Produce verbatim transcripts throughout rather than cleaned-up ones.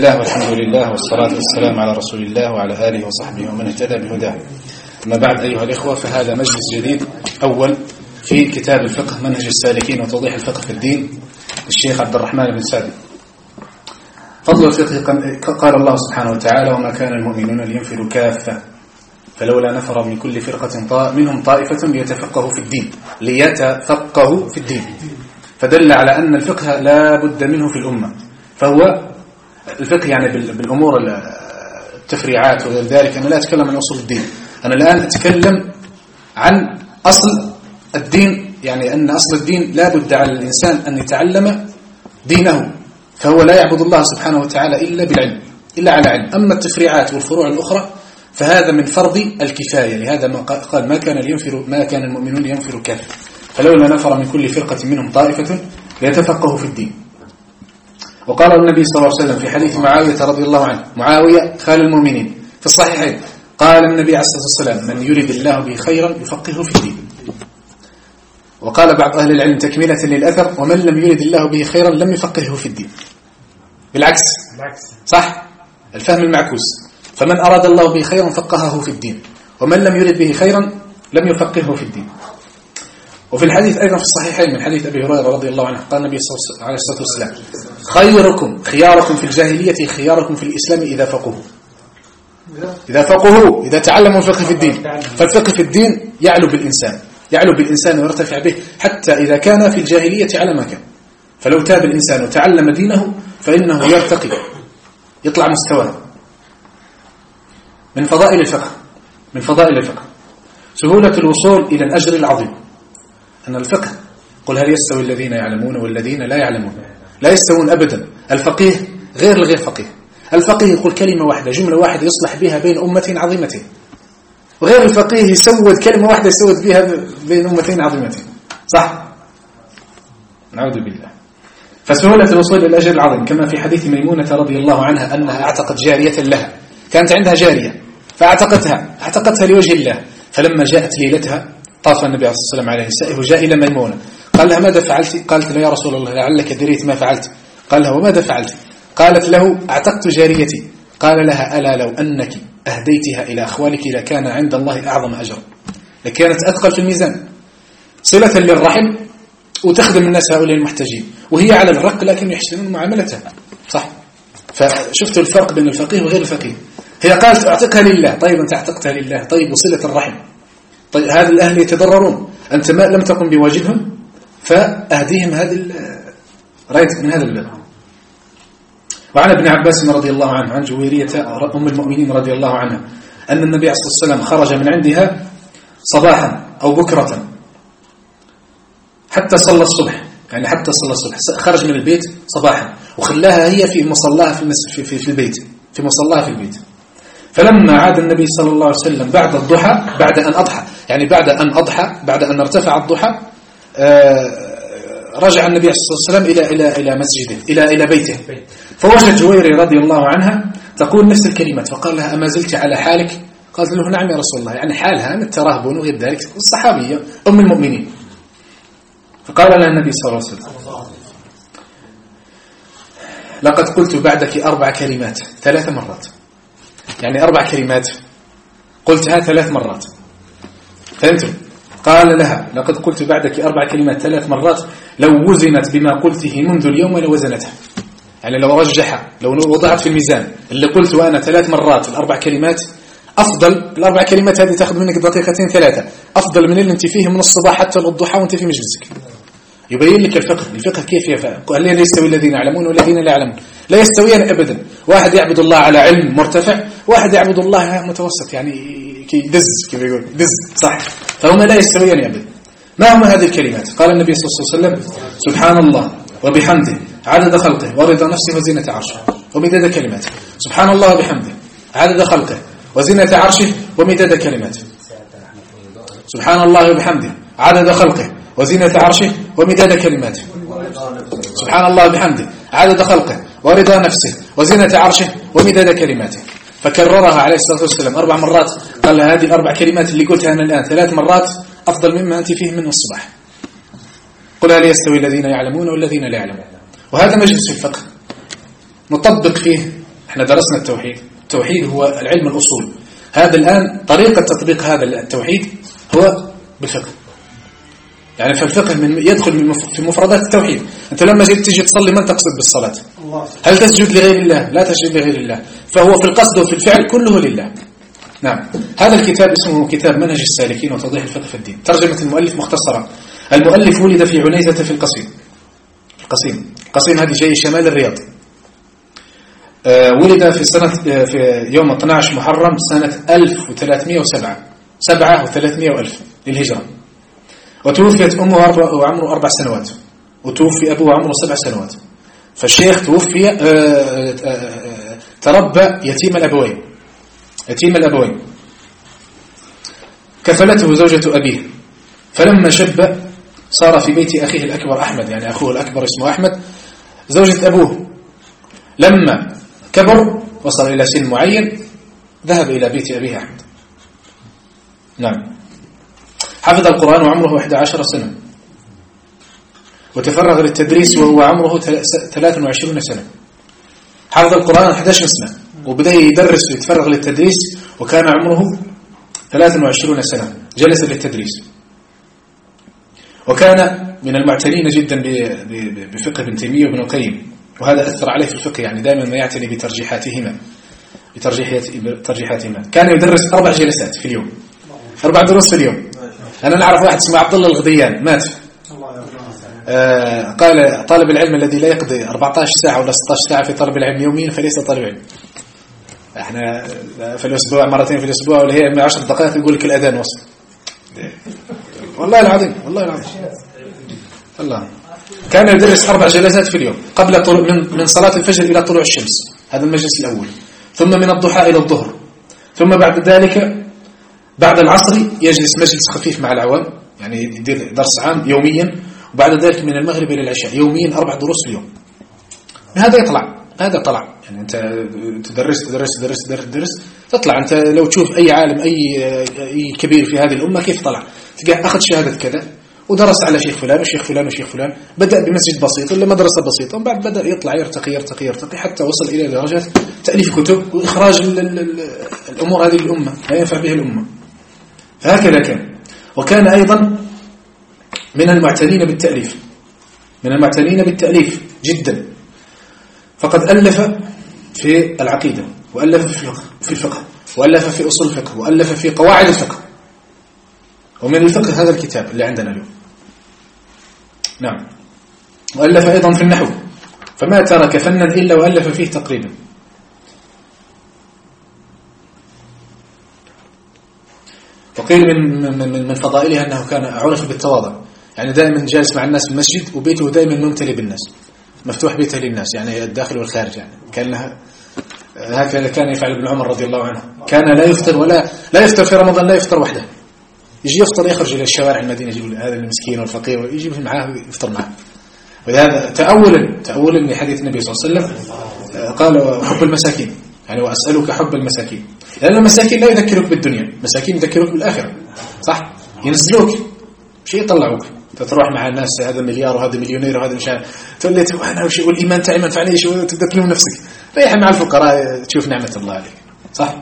الله والحمد لله والصلاة والسلام على رسول الله وعلى آله وصحبه ومن اهتدى بهداه. أما بعد أيها الإخوة، فهذا مجلس جديد أول في كتاب الفقه منهج السالكين وتوضيح الفقه في الدين للشيخ عبد الرحمن بن سعدي. فضل الفقه. قال الله سبحانه وتعالى: وما كان المؤمنون لينفروا كافة فلولا نفر من كل فرقة طا منهم طائفة ليتفقهوا في الدين ليتفقهوا في الدين فدل على أن الفقه لا بد منه في الأمة. فهو الفقه يعني بالأمور التفريعات وغير ذلك. أنا لا أتكلم عن أصول الدين، أنا الآن أتكلم عن أصل الدين، يعني أن أصل الدين لا بد على الإنسان أن يتعلم دينه، فهو لا يعبد الله سبحانه وتعالى إلا بالعلم، إلا على علم. أما التفريعات والفروع الأخرى فهذا من فرض الكفاية. لهذا ما قال ما كان لينفروا ما كان المؤمنون لينفروا كافة فلولا نفر من كل فرقة منهم طائفة ليتفقهوا في الدين. وقال النبي صلى الله عليه وسلم في حديث معاوية رضي الله عنه، معاوية خال المؤمنين في الصحيحين، قال النبي عليه الصلاة والسلام: من يريد الله به خيرا يفقهه في الدين. وقال بعض أهل العلم تكملة للأثر: ومن لم يريد الله به خيرا لم يفقهه في الدين. بالعكس، صح؟ الفهم المعكوس. فمن أراد الله به خيرا فقهه في الدين، ومن لم يرد به خيرا لم يفقهه في الدين. وفي الحديث أيضا في الصحيحين من حديث أبي هريرة رضي الله عنه، قال النبي عليه الصلاة والسلام: خيركم خياركم في الجاهلية خياركم في الإسلام إذا فقهوا إذا فقهوا إذا تعلموا الفقه في الدين. فالفقه في الدين يعلو بالإنسان يعلو بالإنسان ويرتفع به حتى إذا كان في الجاهلية على ما كان. فلو تاب الإنسان وتعلم دينه فإنه يرتقي، يطلع مستواه. من فضائل الفقه من فضائل الفقه سهولة الوصول إلى الأجر العظيم. أن الفقه، قل هل يستوي الذين يعلمون والذين لا يعلمون؟ لا يستوون أبدا. الفقيه غير الغير فقيه. الفقيه يقول كلمة واحدة، جملة واحدة يصلح بها بين أمتين عظيمتين، وغير الفقيه يسود كلمة واحدة يسود بها بين أمتين عظيمتين. صح؟ نعوذ بالله. فسهولة الوصول إلى الأجر العظيم، كما في حديث ميمونة رضي الله عنها أنها اعتقت جارية لها، كانت عندها جارية فاعتقتها اعتقتها لوجه الله. فلما جاءت ليلتها طاف النبي عليه الصلاة والسلام عليه نسائه وجاء إلى ميمونة، قال لها: ماذا فعلت؟ قالت له: يا رسول الله لعلك دريت ما فعلت. قال لها: وماذا فعلت؟ قالت له: اعتقت جاريتي. قال لها: ألا لو أنك أهديتها إلى أخوالك لكان عند الله أعظم أجر، لكانت أثقل في الميزان صلة للرحم وتخدم الناس هؤلاء المحتاجين، وهي على الرق لكن يحسنون معاملتها. صح؟ فشفت الفرق بين الفقيه وغير الفقيه. هي قالت: اعتقها لله. طيب أنت اعتقتها لله، طيب وصلة الرحم، طيب هذا الأهل يتضررون، أنت ما لم تقم بواجبهم فأهديهم هذه رأيت من هذا الباب. وعن ابن عباس رضي الله عنه عن جويرية أم المؤمنين رضي الله عنها أن النبي عليه الصلاة والسلام خرج من عندها صباحا أو بكرة حتى صلى الصبح، يعني حتى صلى الصبح، خرج من البيت صباحا وخلاها هي في مصلاها في, في, في, في البيت في مصلاها في البيت. فلما عاد النبي صلى الله عليه وسلم بعد الضحى، بعد أن أضحى يعني بعد أن أضحى بعد أن ارتفع الضحى، رجع النبي صلى الله عليه وسلم إلى إلى إلى مسجده إلى إلى بيته، فوجد جويري رضي الله عنها تقول نفس الكلمات، فقال لها: أما زلت على حالك؟ قالت له: نعم يا رسول الله، يعني حالها من الترهبن وغير ذلك، الصحابية أم المؤمنين. فقال لها النبي صلى الله عليه وسلم: لقد قلت بعدك أربع كلمات ثلاث مرات، يعني أربع كلمات قلتها ثلاث مرات. فهمتم؟ قال لها: لقد قلت بعدك أربع كلمات ثلاث مرات لو وزنت بما قلته منذ اليوم لوزنتها، يعني لو رجح لو وضعت في الميزان اللي قلت وأنا ثلاث مرات الأربع كلمات، أفضل الأربع كلمات هذه تأخذ منك دقيقتين ثلاثة، أفضل من اللي أنت فيه من الصباح حتى للضحى وأنت في مجلسك. يبين لك الفقه الفقه كيف يفعل. قال: لا يستوي الذين يعلمون والذين لا يعلمون، لا يستويان أبدا. واحد يعبد الله على علم مرتفع، واحد يعبد الله متوسط، يعني كي دز كيف يقول دز. صح؟ فهما لا يستويان أبدا. ما هم هذه الكلمات؟ قال النبي صلى الله عليه وسلم: سبحان الله وبحمده عدد خلقه ورضا نفسه وزنة عرشه ومداد كلماته. سبحان الله وبحمده عدد خلقه وزنة عرشه ومداد كلماته. سبحان الله وبحمده عدد خلقه وزنة عرشه ومداد كلماته. سبحان الله وبحمده عدد خلقه ورضا نفسه وزنة عرشه ومداد كلماته. فكررها عليه الصلاة والسلام أربع مرات. قال هذه الأربع كلمات اللي قلتها أنا الآن ثلاث مرات أفضل مما أنت فيه من الصباح. قل هل يستوي الذين يعلمون والذين لا يعلمون. وهذا مجلس الفقه نطبق فيه احنا درسنا التوحيد. التوحيد هو العلم الأصول. هذا الآن طريقة تطبيق هذا التوحيد هو بالفقه. يعني فالفقه من يدخل في مفردات التوحيد. أنت لما جيت تيجي تصلي من تقصد بالصلاة؟ هل تسجد لغير الله؟ لا تسجد لغير الله. فهو في القصد وفي الفعل كله لله. نعم. هذا الكتاب اسمه كتاب منهج السالكين وتوضيح الفقه في الدين. ترجمة المؤلف مختصرة: المؤلف ولد في عنيزة في القصيم. القصيم القصيم هذه جاي شمال الرياض. أه ولد في سنة في يوم اثني عشر محرم سنة ألف وثلاثمائة وسبعة سبعة وثلاثمائة وألف للهجرة. وتوفيت أمه وعمره أربع سنوات، وتوفي أبوه وعمره سبع سنوات. فالشيخ توفي أه أه تربى يتيم الأبوين يتيم الأبوين كفلته زوجة أبيه. فلما شب صار في بيت أخيه الأكبر أحمد، يعني أخوه الأكبر اسمه أحمد، زوجة أبوه. لما كبر وصل إلى سن معين ذهب إلى بيت أبيه أحمد. نعم. حفظ القرآن وعمره إحدى عشرة سنة، وتفرغ للتدريس وهو عمره ثلاث وعشرين سنة. حفظ القرآن إحدى عشرة سنة وبدأ يدرس ويتفرغ للتدريس وكان عمره ثلاث وعشرين سنة جلس للتدريس. وكان من المعتنين جدا بفقه ابن تيمية وابن القيم، وهذا أثر عليه في الفقه، يعني دائما ما يعتني بترجيحاتهما بترجيحاتهما كان يدرس أربع جلسات في اليوم، أربع دروس في اليوم. أنا نعرف واحد اسمه عبد الله الغديان مات. آه قال: طالب العلم الذي لا يقضي أربعة عشر ساعة ولا ستة عشر ساعة في طلب العلم يوميا فليس طالب علم. احنا في الأسبوع مرتين في الأسبوع، ولا هي عشر دقائق يقول لك الأذان وصل. والله العظيم والله العظيم الله. كان يدرس أربع جلسات في اليوم، قبل طلوع من من صلاة الفجر إلى طلوع الشمس، هذا المجلس الأول. ثم من الضحى إلى الظهر. ثم بعد ذلك بعد العصر يجلس مجلس خفيف مع العوام، يعني يدير درس عام يوميا. وبعد ذلك من المغرب إلى العشاء يوميا أربع دروس في اليوم. هذا يطلع هذا طلع يعني أنت تدرس تدرس تدرس تدرس, تدرس تطلع. أنت لو تشوف أي عالم أي أي كبير في هذه الأمة كيف طلع، تلقى أخذ شهادة كذا ودرس على شيخ فلان وشيخ فلان وشيخ فلان، بدأ بمسجد بسيط ولا مدرسة بسيطة، وبعد بدأ يطلع يرتقي يرتقي يرتقي حتى وصل إلى درجة تأليف كتب وإخراج ال ال ال الأمور هذه الأمة ما ينفع بها الأمة. هكذا كان. وكان أيضا من المعتنين بالتأليف من المعتنين بالتأليف جدا. فقد ألف في العقيدة، وألف في الفقه في الفقه وألف في أصول الفقه، وألف في قواعد الفقه. ومن الفقه هذا الكتاب اللي عندنا اليوم. نعم. وألف أيضا في النحو، فما ترك فنا إلا وألف فيه تقريبا. وقيل من من من فضائلها أنه كان عرف بالتواضع، يعني دائما جالس مع الناس في المسجد، وبيته دائما ممتلئ بالناس، مفتوح بيته للناس، يعني الداخل والخارج. يعني كان هكذا كان يفعل ابن عمر رضي الله عنه. كان لا يفطر ولا لا يفطر في رمضان، لا يفطر وحده، يجي يفطر يخرج إلى الشوارع المدينة، يجيب هذا المسكين والفقير ويجيب معاه يفطر معه. وهذا تأولا تأولا لحديث النبي صلى الله عليه وسلم قال: حب المساكين، يعني وأسألك حب المساكين، لأن المساكين لا يذكرك بالدنيا، مساكين يذكرك بالآخرة. صح؟ ينزلوك شيء يطلعوك، تروح مع الناس هذا مليار وهذا مليونير وهذا مش عارف، تقول لي أنا وش والإيمان تاعي ما نفعنيش، وتبدأ تلوم نفسك. ريح مع الفقراء تشوف نعمة الله عليك. صح؟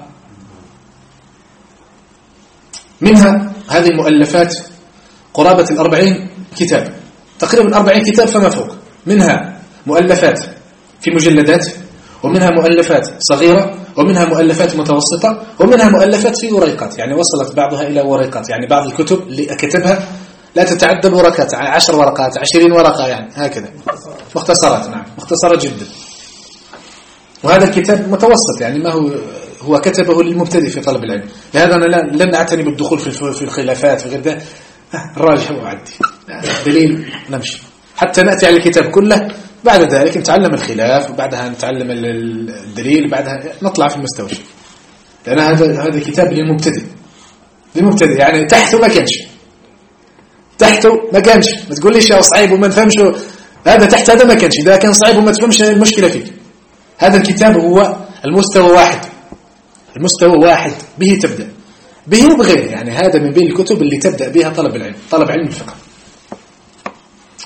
منها هذه المؤلفات قرابة الأربعين كتاب، تقريبا أربعين كتاب فما فوق. منها مؤلفات في مجلدات، ومنها مؤلفات صغيرة، ومنها مؤلفات متوسطة، ومنها مؤلفات في ورقات، يعني وصلت بعضها إلى ورقات. يعني بعض الكتب اللي كتبها لا تتعدى الورقات، عشر ورقات عشرين ورقة، يعني هكذا مختصرات. نعم مختصرة جدا. وهذا الكتاب متوسط، يعني ما هو هو كتبه للمبتدئ في طلب العلم. لهذا أنا لن أعتني بالدخول في الخلافات في غير ذا، الراجح هو عدي دليل نمشي حتى نأتي على الكتاب كله. بعد ذلك نتعلم الخلاف، وبعدها نتعلم الدليل، بعدها نطلع في المستوى. لأن هذا هذا كتاب للمبتدئ للمبتدئ يعني تحته ما كانش تحته ما كانش ما تقوليش يا صعيب وما نفهمش، هذا تحت هذا ما كانش. إذا كان صعيب وما تفهمش المشكلة فيك. هذا الكتاب هو المستوى واحد المستوى واحد به تبدأ، به وبغيره. يعني هذا من بين الكتب اللي تبدأ بها طلب العلم، طلب علم الفقه.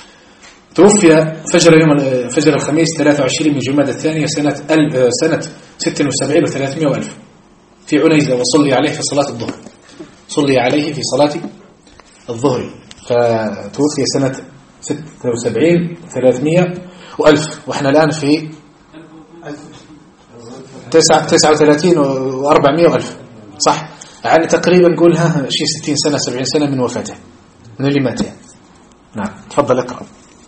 توفي فجر يوم فجر الخميس ثلاثة وعشرين من جمادى الثانية سنة سنة ستة وسبعين وثلاثمائة وألف في عنيزة، وصلي عليه في صلاة الظهر، صلي عليه في صلاة الظهر، فتوفي سنة ستة وسبعين وثلاثمائة وألف، وإحنا الآن في تسعة وثلاثين وأربعمائة وألف، صح؟ يعني تقريبا نقولها شيء ستين سنة سبعين سنة من وفاته، من اللي مات يعني. نعم تفضل اقرأ.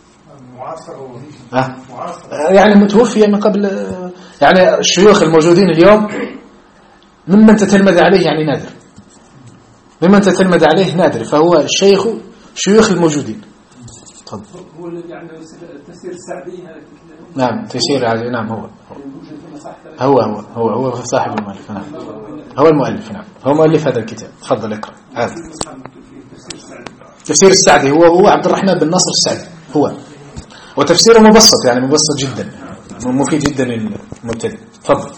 أه؟ يعني متوفي من قبل، يعني الشيوخ الموجودين اليوم ممن تتلمذ عليه يعني نادر، ممن تتلمذ عليه نادر، فهو الشيخ شيوخ الموجودين. تفضل. هو الذي عنده تفسير السعدي. نعم تفسير السعدي، نعم هو هو هو هو هو صاحب المؤلف، نعم هو المؤلف، نعم هو مؤلف هذا الكتاب. تفضل اقرأ. هذا تفسير السعدي، هو هو عبد الرحمن بن ناصر السعدي هو، وتفسيره مبسط، يعني مبسط جدا، مفيد جدا للمبتدئ. تفضل.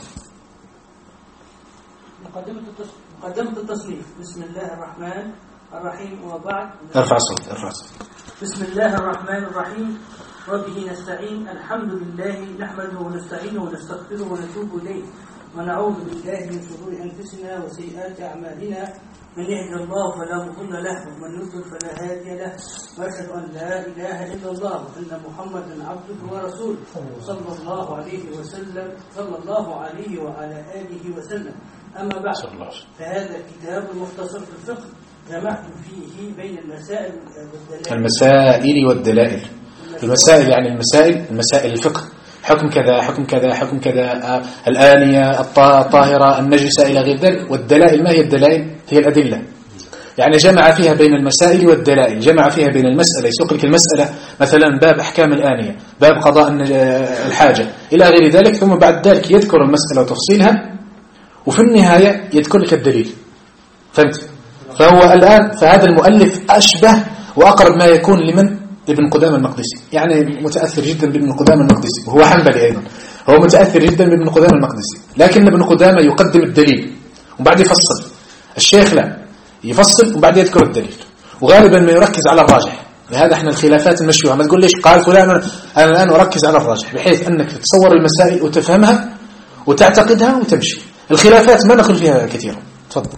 مقدمة التصنيف. بسم الله الرحمن الرحيم، وبعد. ارفع الصوت ارفع الصوت. بسم الله الرحمن الرحيم، وبه نستعين. الحمد لله نحمده ونستعينه ونستغفره ونتوب إليه، ونعوذ بالله من شرور أنفسنا وسيئات أعمالنا. من يهد الله فلا مضل له، ومن يضلل فلا هادي له، وأشهد أن لا إله إلا الله وأن محمدا عبده ورسوله صلى الله عليه وسلم صلى الله عليه وعلى آله وسلم. أما بعد، فهذا كتاب مختصر في الفقه، جمعت فيه بين المسائل والدلائل. المسائل والدلائل. المسائل يعني المسائل المسائل الفقه، حكم كذا حكم كذا حكم كذا، الآنية الطاهرة النجسة إلى غير ذلك. والدلائل ما هي الدلائل؟ هي الأدلة، يعني جمع فيها بين المسائل والدلائل، جمع فيها بين المسألة، يسوق لك المسألة مثلا باب أحكام الآنية، باب قضاء الحاجة إلى غير ذلك، ثم بعد ذلك يذكر المسألة وتفصيلها، وفي النهاية يذكر لك الدليل. فهمت؟ فهو الآن فهذا المؤلف أشبه وأقرب ما يكون لمن؟ ابن قدامة المقدسي، يعني متأثر جدا بابن قدامة المقدسي، وهو حنبلي أيضا، هو متأثر جدا بابن قدامة المقدسي، لكن ابن قدامة يقدم الدليل وبعد يفصل، الشيخ لا يفصل وبعد يذكر الدليل، وغالبا ما يركز على الراجح. لهذا احنا الخلافات المشيوعة ما تقول ليش قال فلان، أنا الآن أركز على الراجح، بحيث أنك تتصور المسائل وتفهمها وتعتقدها وتمشي. الخلافات ما نقل فيها كثيرا. تفضل.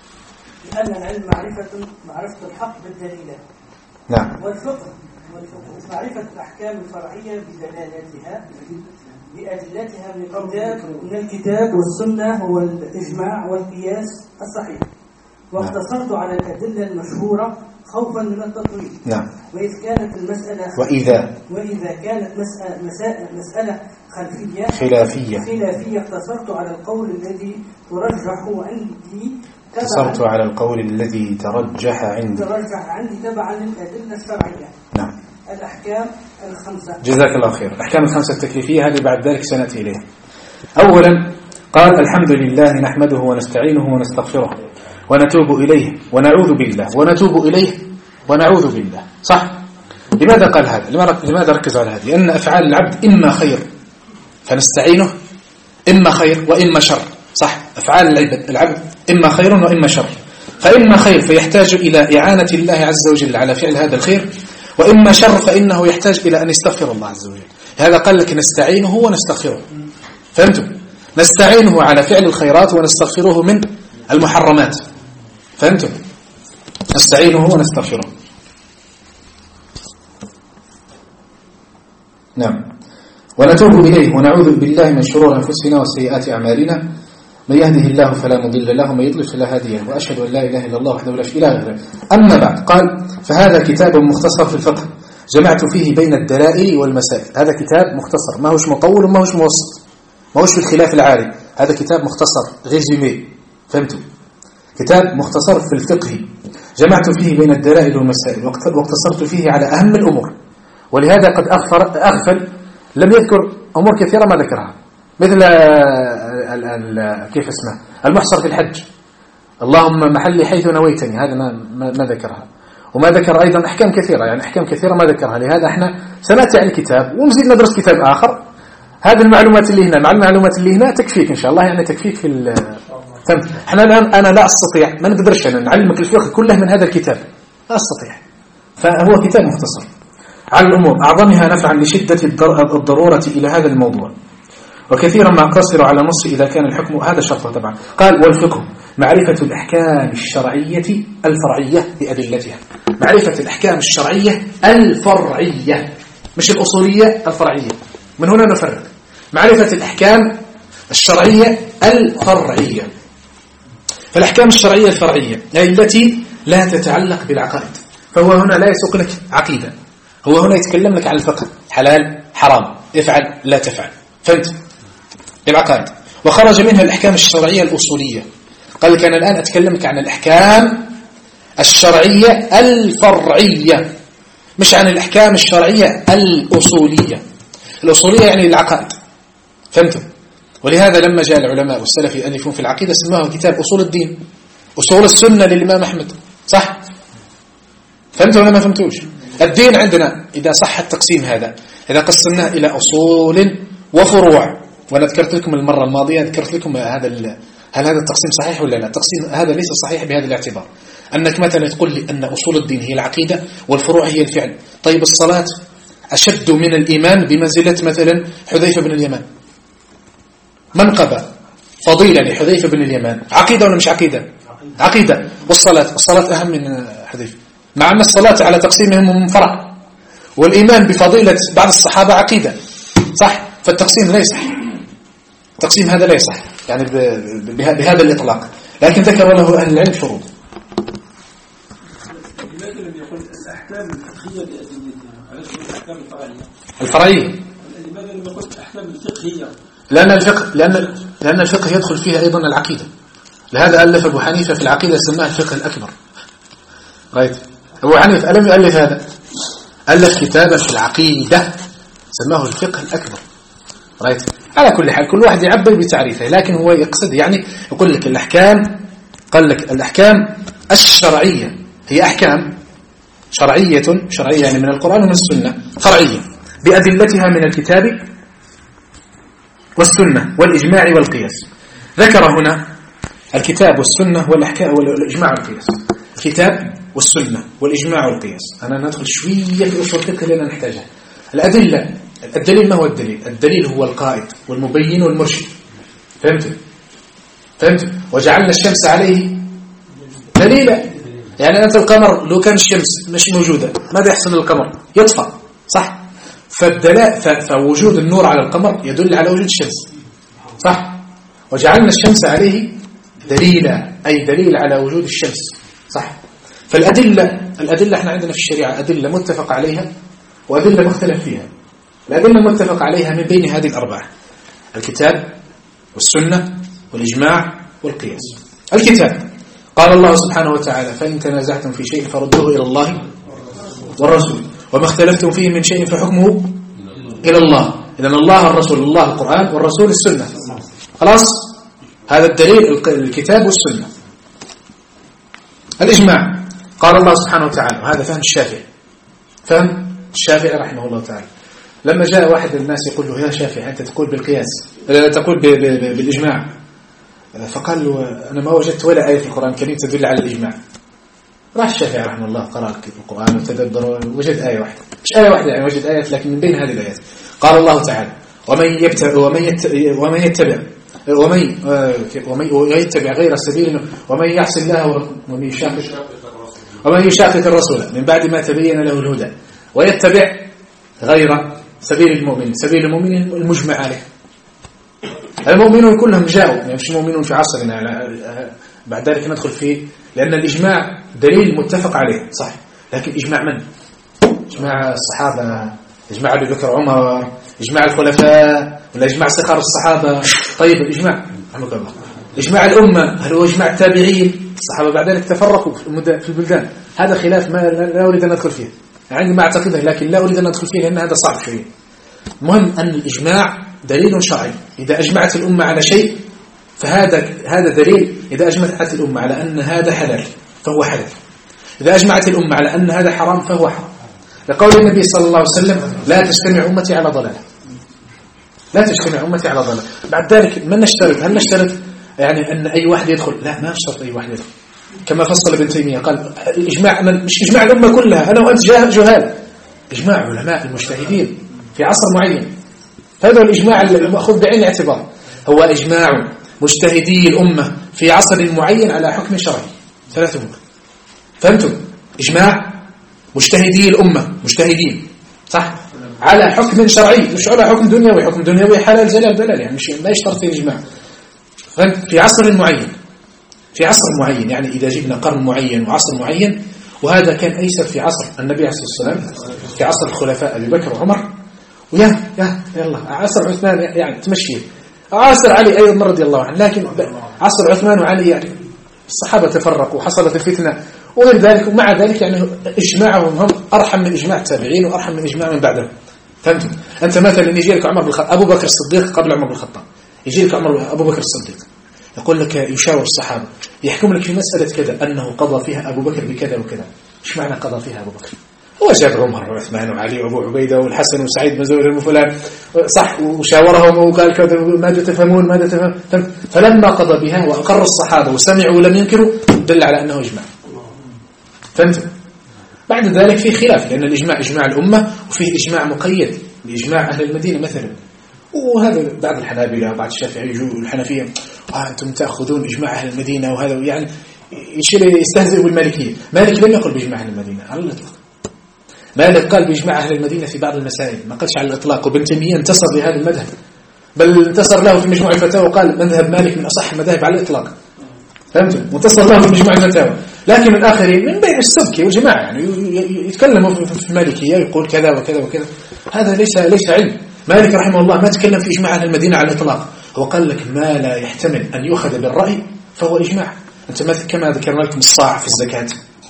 لأن العلم معرفة معرفة الحق بالدليلات. نعم. والفقه والفقه معرفة الأحكام الفرعية بدلالاتها بأدلتها من الكتاب من الكتاب والسنة والإجماع والقياس الصحيح. واقتصرت على الأدلة المشهورة خوفا من التطويل. نعم. وإذ كانت المسألة وإذا وإذا كانت مسألة مسألة, مسألة خلفية خلافية خلافية اقتصرت على القول الذي ترجح عندي اقتصرت على القول الذي ترجح عندي ترجح عندي تبعا للأدلة الشرعية. نعم. الأحكام الخمسة. جزاك الله خير. الأحكام الخمسة التكليفية هذه بعد ذلك سنأتي إليها. أولا قال الحمد لله نحمده ونستعينه ونستغفره ونتوب إليه ونعوذ بالله ونتوب إليه ونعوذ بالله. صح؟ لماذا قال هذا؟ لماذا ركز على هذه؟ لأن أفعال العبد إما خير فنستعينه، إما خير وإما شر. صح؟ أفعال العبد إما خير وإما شر، فإما خير فيحتاج إلى إعانة الله عز وجل على فعل هذا الخير، وإما شر فإنه يحتاج إلى أن يستغفر الله عز وجل. هذا قال لك نستعينه ونستغفره. فهمتم؟ نستعينه على فعل الخيرات ونستغفره من المحرمات. فهمتم؟ نستعينه ونستغفره. نعم. ونتوب إليه ونعوذ بالله من شرور أنفسنا وسيئات أعمالنا، من يهده الله فلا مضل له ومن يضلل فلا هادي له، وأشهد أن لا إله إلا الله وحده لا شريك له. أما بعد، قال فهذا كتاب مختصر في الفقه جمعت فيه بين الدلائل والمسائل. هذا كتاب مختصر، ما هوش مطول وما هوش موسط، ما هوش في الخلاف العالي، هذا كتاب مختصر ريزومي. فهمتوا؟ كتاب مختصر في الفقه جمعت فيه بين الدلائل والمسائل واقتصرت فيه على أهم الأمور، ولهذا قد أغفر أغفل لم يذكر أمور كثيرة ما ذكرها، مثل ال ال كيف اسمه المحصر في الحج، اللهم محلي حيث نويتني، هذا ما, ما, ما ذكرها. وما ذكر أيضا أحكام كثيرة، يعني أحكام كثيرة ما ذكرها. لهذا احنا سنأتي على الكتاب ونزيد ندرس كتاب آخر. هذه المعلومات اللي هنا مع المعلومات اللي هنا تكفيك إن شاء الله، يعني تكفيك في فهمت. احنا الآن أنا لا أستطيع، ما نقدرش أنا نعلمك الفقه كله من هذا الكتاب، لا أستطيع. فهو كتاب مختصر على الأمور أعظمها نفعا لشدة الضرورة إلى هذا الموضوع. وكثيرا ما أقتصر على نص إذا كان الحكم هذا شرطه طبعا. قال والفقه معرفة الأحكام الشرعية الفرعية بأدلتها. معرفة الأحكام الشرعية الفرعية مش الأصولية، الفرعية. من هنا نفرق معرفة الأحكام الشرعية الفرعية. فالأحكام الشرعية الفرعية هي التي لا تتعلق بالعقائد. فهو هنا لا يسوق لك عقيدة، هو هنا يتكلم لك عن الفقه، حلال حرام، افعل لا تفعل، فهمت؟ العقائد. وخرج منها الأحكام الشرعية الأصولية. قال لك أنا الآن أتكلمك عن الأحكام الشرعية الفرعية، مش عن الأحكام الشرعية الأصولية. الأصولية يعني العقائد، فهمتم؟ ولهذا لما جاء العلماء والسلف يألفون في العقيدة سماه كتاب أصول الدين، أصول السنة للإمام أحمد، صح؟ فهمتوا ولا ما فهمتوش؟ الدين عندنا إذا صح التقسيم هذا، إذا قسمناه إلى أصول وفروع، وأنا ذكرت لكم المرة الماضية ذكرت لكم هذا هل هذا التقسيم صحيح ولا لا؟ التقسيم هذا ليس صحيح بهذا الاعتبار، أنك مثلا تقول لي أن أصول الدين هي العقيدة والفروع هي الفعل. طيب الصلاة أشد من الإيمان بمنزلة مثلا حذيفة بن اليمان، منقبة فضيلة لحذيفة بن اليمان، عقيدة ولا مش عقيدة؟ عقيدة. والصلاة الصلاة أهم من حذيفة، مع أن الصلاة على تقسيمهم فرع، والإيمان بفضيلة بعض الصحابة عقيدة، صح؟ فالتقسيم لا يصح، التقسيم هذا لا يصح يعني بهذا الإطلاق، لكن ذكر له أهل العلم شروط. لماذا لم يقل الأحكام الفقهية بأدلتها على سبيل الأحكام الفرعية؟ الفرعية لماذا لم يقل الأحكام الفقهية؟ لأن الفقه لأن لأن الفقه يدخل فيها أيضا العقيدة. لهذا ألف أبو حنيفة في العقيدة سماه الفقه الأكبر. رأيت أبو حنيفة ألم يؤلف هذا؟ ألف كتابا في العقيدة سماه الفقه الأكبر. رأيت؟ على كل حال كل واحد يعبر بتعريفه، لكن هو يقصد يعني يقول لك الأحكام، قال لك الأحكام الشرعية هي أحكام شرعية شرعية يعني من القرآن ومن السنة، فرعية بأدلتها من الكتاب والسنة والإجماع والقياس. ذكر هنا الكتاب والسنة والأحكام والإجماع والقياس. الكتاب والسنة والإجماع والقياس. أنا ندخل شوية في أصول الفقه لأننا نحتاجها. الأدلة، الدليل ما هو الدليل؟ الدليل هو القائد والمبين والمرشد، فهمت؟ فهمت؟ وجعلنا الشمس عليه دليلا. يعني أنت القمر لو كان الشمس مش موجودة ماذا يحصل للقمر؟ يطفى، صح؟ فالدلاء فوجود النور على القمر يدل على وجود الشمس، صح؟ وجعلنا الشمس عليه دليلا، أي دليل على وجود الشمس، صح؟ فالأدلة الأدلة احنا عندنا في الشريعة أدلة متفق عليها وأدلة مختلف فيها. الأدلة متفق عليها من بين هذه الأربعة: الكتاب والسنة والإجماع والقياس. الكتاب قال الله سبحانه وتعالى: فإن تنازعتم في شيء فردوه إلى الله والرسول وما اختلفتم فيه من شيء فحكمه إلى الله. إذن الله الرسول، الله القرآن، والرسول السنة. خلاص، هذا الدليل الكتاب والسنة. الإجماع قال الله سبحانه وتعالى، وهذا فهم الشافعي، فهم الشافعي رحمه الله تعالى. لما جاء واحد الناس يقول له: يا شافعي أنت تقول بالقياس، تقول بالإجماع، فقال له: أنا ما وجدت ولا آية في القرآن الكريم تدل على الإجماع. راح الشافعي رحمه الله قرأ القرآن وتدبر وجد آية واحدة، مش آية واحدة يعني، وجد آيات، لكن من بين هذه الآيات قال الله تعالى: ومن يتبع ومن يتبع ومن يتبع ومن ومن يتبع غير سبيل ومن يعص الله ومن يشاقق ومن يشاقق الرسول من بعد ما تبين له الهدى ويتبع غير سبيل المؤمن. سبيل المؤمن المجمع عليه. المؤمنون كلهم جاءوا، يعني مش المؤمنون في عصرنا، بعد ذلك ندخل فيه، لأن الإجماع دليل متفق عليه، صح، لكن إجماع من؟ إجماع الصحابة، إجماع أبي بكر عمر، إجماع الخلفاء، ولا إجماع صغار الصحابة؟ طيب الإجماع رحمك الله، إجماع الأمة هل هو إجماع التابعين؟ الصحابة بعد ذلك تفرقوا في البلدان، هذا خلاف ما لا أريد أن أدخل فيه، عندي ما أعتقده لكن لا أريد أن أدخل فيه لأن هذا صعب شوية. المهم أن الإجماع دليل شرعي، إذا أجمعت الأمة على شيء فهذا هذا دليل. إذا أجمعت الأمة على أن هذا حلال فهو حلال، إذا أجمعت الأمة على أن هذا حرام فهو حرام، لقول النبي صلى الله عليه وسلم: لا تجتمع أمتي على ضلالة، لا تجتمع أمتي على ضلالة. بعد ذلك من نشترط؟ هل نشترط يعني أن أي واحد يدخل؟ لا، ما نشترط أي واحد يدخل، كما فصل ابن تيمية قال: الإجماع مش إجماع الأمة كلها، أنا وأنت جهال، إجماع علماء المجتهدين في عصر معين. هذا هو الإجماع المأخوذ بعين الاعتبار، هو إجماع مجتهدي الأمة في عصر معين على حكم شرعي. ثلاث أمور، فهمتم؟ إجماع مجتهدي الأمة، مجتهدين صح، على حكم شرعي، مش على حكم دنيوي. حكم دنيوي حلال جلال دلال، يعني مش ما يشترط فيه إجماع. في عصر معين، في عصر معين، يعني إذا جبنا قرن معين وعصر معين، وهذا كان أيسر في عصر النبي عليه الصلاة والسلام، في عصر الخلفاء أبي بكر وعمر، ويا يا يلا عصر عثمان يعني تمشي، عصر علي أيضا رضي الله عنه، لكن عصر عثمان وعلي يعني الصحابة تفرقوا وحصلت الفتنة وغير ذلك، ومع ذلك يعني إجماعهم هم أرحم من إجماع التابعين وأرحم من إجماع من بعدهم. فهمتم؟ أنت مثلا يجي لك عمر بن الخطاب، أبو بكر الصديق قبل عمر بن الخطاب، يجي لك عمر أبو بكر الصديق يقول لك يشاور الصحابة، يحكم لك في مسألة كذا أنه قضى فيها أبو بكر بكذا وكذا. إيش معنى قضى فيها أبو بكر؟ هو جاب عمر وعثمان وعلي وأبو عبيدة والحسن وسعيد بن زهير وفلان صح، وشاورهم وقال كذا ماذا تفهمون ماذا تفهم. فلما قضى بها وأقر الصحابة وسمعوا ولم ينكروا دل على أنه إجماع. فهمت؟ بعد ذلك في خلاف، لأن الإجماع إجماع الأمة وفيه إجماع مقيد بإجماع أهل المدينة مثلا، وهذا بعد الحنابلة وبعد الشافعي والحنفية آه أنتم تأخذون إجماع أهل المدينة، وهذا يعني يشير يستهزئ بالمالكية. مالك لم يقل بإجماع أهل المدينة على الإطلاق، مالك قال بإجماع أهل المدينة في بعض المسائل، ما قالش على الإطلاق. وابن تيمية انتصر لهذا المذهب، بل انتصر له في مجموع الفتاوى وقال مذهب مالك من أصح المذاهب على الإطلاق. فهمتم؟ وانتصر له في مجموع الفتاوى. لكن الآخرين من بين السبكي والجماعة يعني يتكلموا في المالكية يقول كذا وكذا وكذا، هذا ليس ليس علم. مالك رحمه الله ما تكلم في إجماع أهل المدينة على الإطلاق، هو قال لك ما لا يحتمل أن يؤخذ بالرأي فهو إجماع. أنت مثل كما ذكرنا لكم الصاع في الزكاة،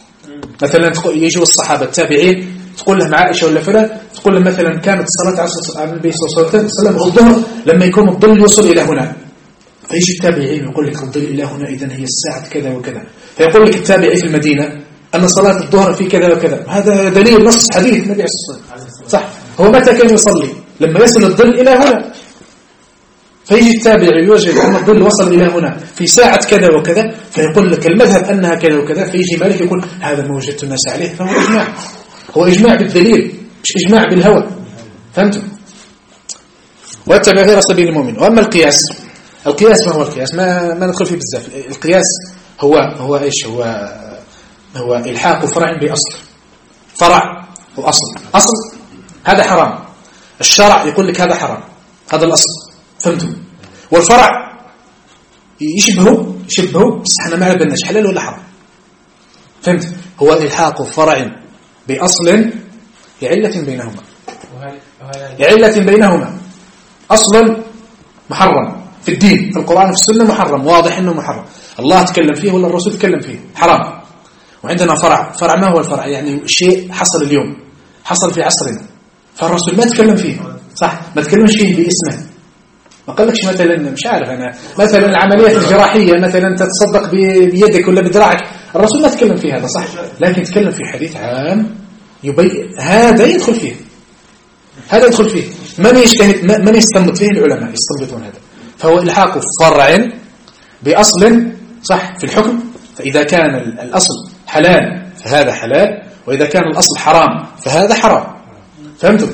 مثلا يجوا الصحابة التابعين تقول لهم عائشة ولا فلان، تقول لهم مثلا كانت الصلاة على النبي صلى الله عليه وسلم الظهر لما يكون الظل يوصل إلى هنا، فيجي التابعين يقول لك الظل إلى هنا إذن هي الساعة كذا وكذا، فيقول لك التابعي في المدينة أن صلاة الظهر في كذا وكذا، هذا دليل نص حديث النبي عليه الصلاة والسلام صح. هو متى كان يصلي؟ لما يصل الظل إلى هنا، فيجي التابعي يوجد أن الظل وصل إلى هنا في ساعة كذا وكذا، فيقول لك المذهب أنها كذا وكذا، فيجي مالك يقول هذا ما وجدت الناس عليه، فهو إجماع. هو إجماع بالدليل مش إجماع بالهوى. فهمتم؟ واتبع غير سبيل المؤمن. وأما القياس، القياس ما هو القياس؟ ما ما ندخل فيه بزاف. القياس هو هو إيش؟ هو هو إلحاق فرع بأصل، فرع وأصل. أصل هذا حرام، الشرع يقول لك هذا حرام، هذا الأصل. فهمتم؟ والفرع يشبهه يشبهه بس احنا ما عرفناش حلال ولا حرام. فهمت؟ هو إلحاق فرع بأصل لعلة بينهما، لعلة بينهما. أصل محرم في الدين، في القرآن وفي السنة محرم، واضح إنه محرم، الله تكلم فيه ولا الرسول تكلم فيه، حرام. وعندنا فرع، فرع ما هو الفرع؟ يعني شيء حصل اليوم، حصل في عصرنا، فالرسول ما تكلم فيه صح، ما تكلمش فيه باسمه، ما قالكش مثلا مش عارف أنا مثلا العمليات الجراحية مثلا تتصدق بيدك ولا بدراعك، الرسول ما تكلم فيه هذا صح، لكن تكلم في حديث عام يبين هذا يدخل فيه، هذا يدخل فيه. من يجتهد من يستنبط فيه؟ العلماء يستنبطون هذا. فهو إلحاق فرع بأصل صح في الحكم، فإذا كان الأصل حلال فهذا حلال، وإذا كان الأصل حرام فهذا حرام. فهمتم؟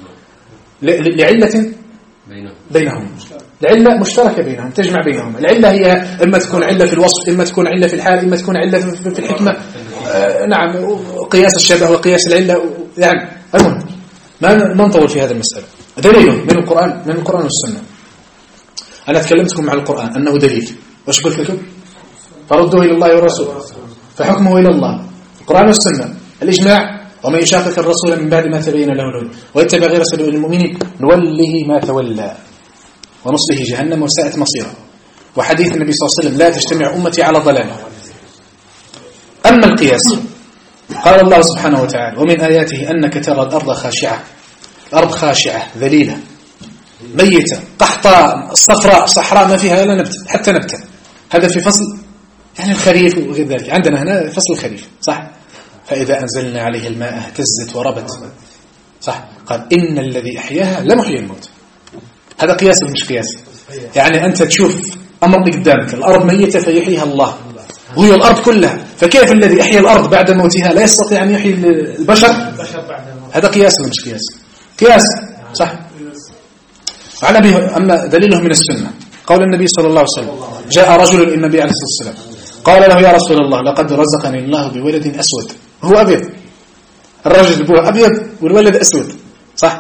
لعلة بينهم، العلة مشتركة بينهم، تجمع بينهم. العلة هي إما تكون علة في الوصف، إما تكون علة في الحال، إما تكون علة في الحكمة. آه نعم، قياس الشبه وقياس العلة يعني. المهم ما ما نطول في هذا المسألة. دليل من القرآن، من القرآن والسنة. أنا تكلمتكم عن القرآن أنه دليل، وش قلت لكم؟ فردوا إلى الله والرسول فحكمه إلى الله، القرآن والسنة. الإجماع ومن يشاقق الرسول من بعد ما تبين له الهدى ويتبع غير سبيل المؤمنين نوله ما تولى ونصله جهنم وساءت مصيره. وحديث النبي صلى الله عليه وسلم لا تجتمع أمتي على ضلالة. أما القياس قال الله سبحانه وتعالى ومن آياته أنك ترى الأرض خاشعة، الأرض خاشعة ذليلة ميتة قحطاء صفراء صحراء ما فيها إلا نبتة حتى نبتة. هذا في فصل يعني الخريف وغير ذلك، عندنا هنا فصل الخريف صح. فإذا أنزلنا عليه الماء اهتزت وربت صح. قال إن الذي أحياها لمحيي الموت. هذا قياس مش قياس، يعني أنت تشوف أمر قدامك الأرض ميتة فيحييها الله وهي الأرض كلها، فكيف الذي أحيا الأرض بعد موتها لا يستطيع أن يحيي البشر؟ هذا قياس مش قياس، قياس صح. عن أبي أما دليله من السنة قول النبي صلى الله عليه وسلم جاء رجل إلى النبي عليه الصلاة والسلام قال له يا رسول الله لقد رزقني الله بولد أسود، هو أبيض، الرجل أبوه أبيض والولد أسود صح؟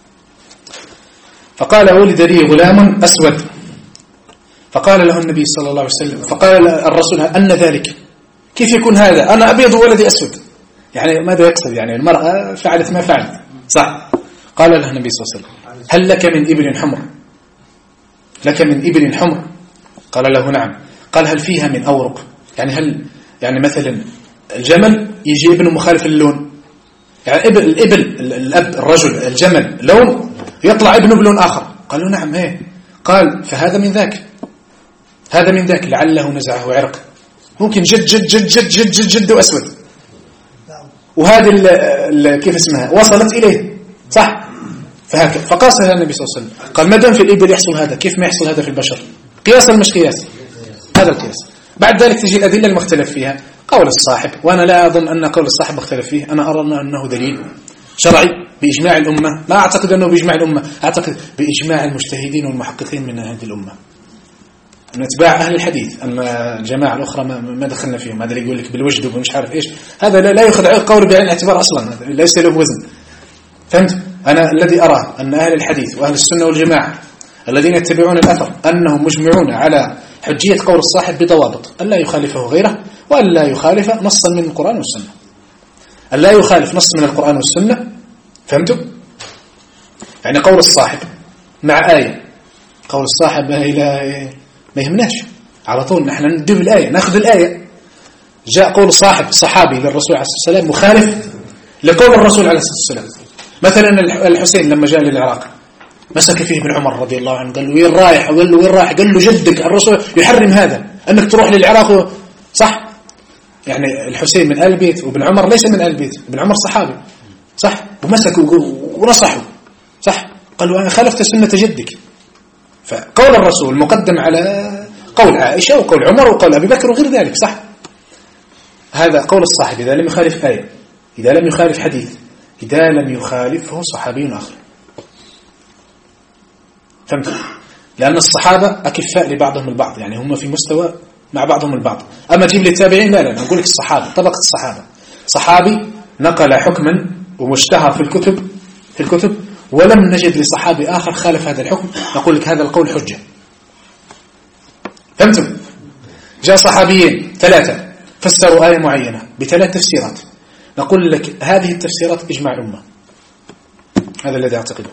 فقال ولد لي غلام أسود، فقال له النبي صلى الله عليه وسلم فقال الرسول أن ذلك كيف يكون هذا أنا أبيض وولدي أسود؟ يعني ماذا يقصد؟ يعني المرأة فعلت ما فعلت صح؟ قال له النبي صلى الله عليه وسلم هل لك من إبل حمر؟ لك من إبل حمر؟ قال له نعم. قال هل فيها من أورق؟ يعني هل يعني مثلا الجمل يجي ابنه مخالف اللون، يعني إبل الإبل الأب الرجل الجمل لون يطلع ابنه بلون آخر. قال له نعم هي. قال فهذا من ذاك، هذا من ذاك لعله نزعه عرق، ممكن جد جد جد جد جد جد, جد وأسود، وهذه كيف اسمها وصلت إليه صح؟ فهكذا فقاسها النبي صلى الله عليه وسلم قال ما دام في الإبل يحصل هذا كيف ما يحصل هذا في البشر؟ قياسا مش قياس، هذا القياس. بعد ذلك تجي الأدلة المختلف فيها قول الصاحب، وأنا لا أظن أن قول الصاحب مختلف فيه، أنا أرى أنه دليل شرعي بإجماع الأمة، ما أعتقد أنه بإجماع الأمة، أعتقد بإجماع المجتهدين والمحققين من هذه الأمة من اتباع أهل الحديث. أما الجماعة الأخرى ما دخلنا فيهم، هذا اللي يقول لك بالوجد ومش عارف إيش، هذا لا يأخذ قول بعين الاعتبار أصلا، ليس له وزن. فهمت؟ أنا الذي أراه أن أهل الحديث وأهل السنة والجماعة الذين يتبعون الأثر أنهم مجمعون على حجية قول الصاحب بضوابط، أن لا يخالفه غيره، وأن لا يخالف نصا من القرآن والسنة، أن لا يخالف نص من القرآن والسنة. فهمتوا؟ يعني قول الصاحب مع آية، قول الصاحب إلى ما يهمناش على طول، نحن ندب الآية، نأخذ الآية. جاء قول صاحب صحابي للرسول عليه الصلاة والسلام مخالف لقول الرسول عليه الصلاة والسلام. مثلا الحسين لما جاء للعراق مسك فيه ابن عمر رضي الله عنه، قال له وين رايح؟ وقال له وين رايح؟ قال له جدك الرسول يحرم هذا أنك تروح للعراق صح؟ يعني الحسين من آل البيت وابن عمر ليس من آل البيت، ابن عمر صحابي صح؟ ومسكوا ونصحوا صح؟ قال له أنا خالفت سنة جدك. فقول الرسول مقدم على قول عائشة وقول عمر وقول أبي بكر وغير ذلك صح؟ هذا قول الصاحب إذا لم يخالف آية، إذا لم يخالف حديث، إذا لم يخالفه صحابي آخر. فهمت؟ لأن الصحابة أكفاء لبعضهم البعض، يعني هم في مستوى مع بعضهم البعض. أما تجيب للتابعين لا لا، نقول لك الصحابة طبقة الصحابة، صحابي نقل حكما ومشتهر في الكتب في الكتب ولم نجد لصحابي آخر خالف هذا الحكم، نقول لك هذا القول حجة. فهمتم؟ جاء صحابيين ثلاثة فسروا آية معينة بثلاث تفسيرات، نقول لك هذه التفسيرات إجماع الأمة. هذا الذي أعتقده،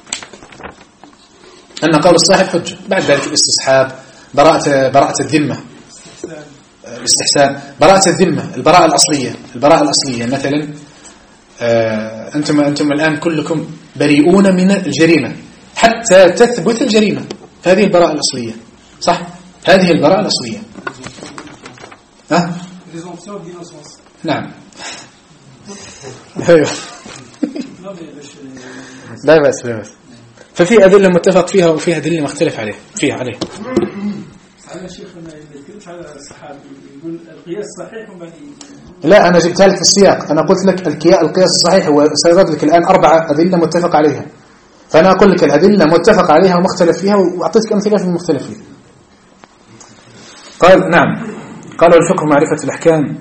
أن قول الصاحب حجة. بعد ذلك الاستصحاب، براءة براءة الذمة، الاستحسان، براءة الذمة، البراءة الأصلية، البراءة الأصلية مثلا آه أنتم أنتم الآن كلكم بريئون من الجريمة حتى تثبت الجريمة، هذه البراءة الأصلية صح؟ هذه البراءة الأصلية. ها؟ نعم. أيوه. لا بأس لا بأس. ففي أدلة متفق فيها وفيها أدلة مختلف عليه فيها عليه. على شيخنا يتكلم على الصحابي يقول القياس صحيح وبعدين لا أنا جبتها لك في السياق، أنا قلت لك القياس الصحيح وسيرد لك الآن أربعة أدلة متفق عليها، فأنا أقول لك الأدلة متفق عليها ومختلف فيها وأعطيتك أمثلة في المختلف فيها. قال نعم، قالوا الفقه معرفة الأحكام.